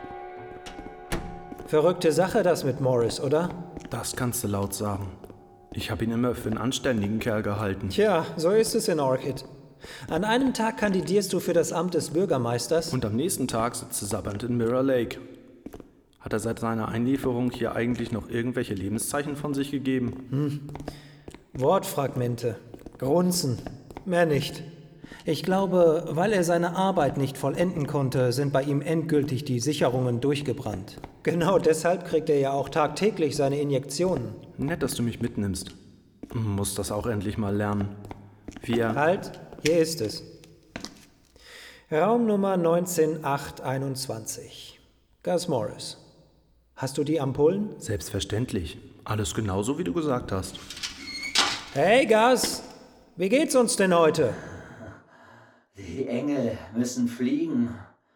Verrückte Sache das mit Morris, oder? Das kannst du laut sagen. Ich habe ihn immer für einen anständigen Kerl gehalten. Tja, so ist es in Orchid. An einem Tag kandidierst du für das Amt des Bürgermeisters. Und am nächsten Tag sitzt er sabbernd in Mirror Lake. Hat er seit seiner Einlieferung hier eigentlich noch irgendwelche Lebenszeichen von sich gegeben? Hm. Wortfragmente, Grunzen, mehr nicht. Ich glaube, weil er seine Arbeit nicht vollenden konnte, sind bei ihm endgültig die Sicherungen durchgebrannt. Genau deshalb kriegt er ja auch tagtäglich seine Injektionen. Nett, dass du mich mitnimmst. Muss das auch endlich mal lernen. Wir... Halt, hier ist es. Raumnummer neunzehn acht einundzwanzig. Gus Morris. Hast du die Ampullen? Selbstverständlich. Alles genauso, wie du gesagt hast. Hey Gus, wie geht's uns denn heute? Die Engel müssen fliegen.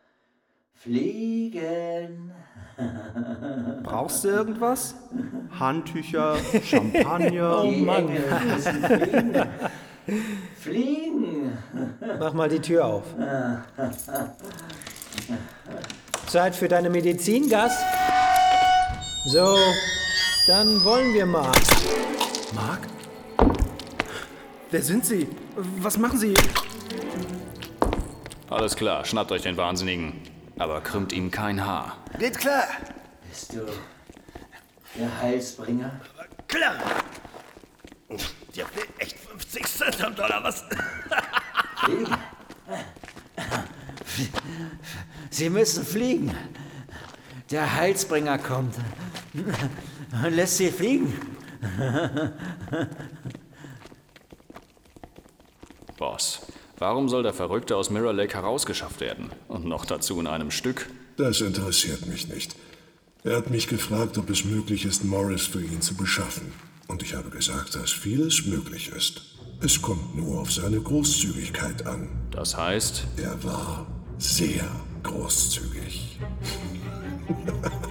Fliegen. Brauchst du irgendwas? Handtücher, Champagner? Oh Die Mann. Engel müssen fliegen. Fliegen. Mach mal die Tür auf. Zeit für deine Medizin, Gus? So, dann wollen wir mal. Mark? Wer sind Sie? Was machen Sie? Alles klar, schnappt euch den Wahnsinnigen. Aber krümmt ihm kein Haar. Geht klar. Bist du der Heilsbringer? Klar. Die habt echt fünfzig Cent am Dollar, was? Fliegen. Sie müssen fliegen. Der Heilsbringer kommt und lässt sie fliegen. Boss, warum soll der Verrückte aus Mirror Lake herausgeschafft werden? Und noch dazu in einem Stück? Das interessiert mich nicht. Er hat mich gefragt, ob es möglich ist, Morris für ihn zu beschaffen. Und ich habe gesagt, dass vieles möglich ist. Es kommt nur auf seine Großzügigkeit an. Das heißt? Er war sehr großzügig.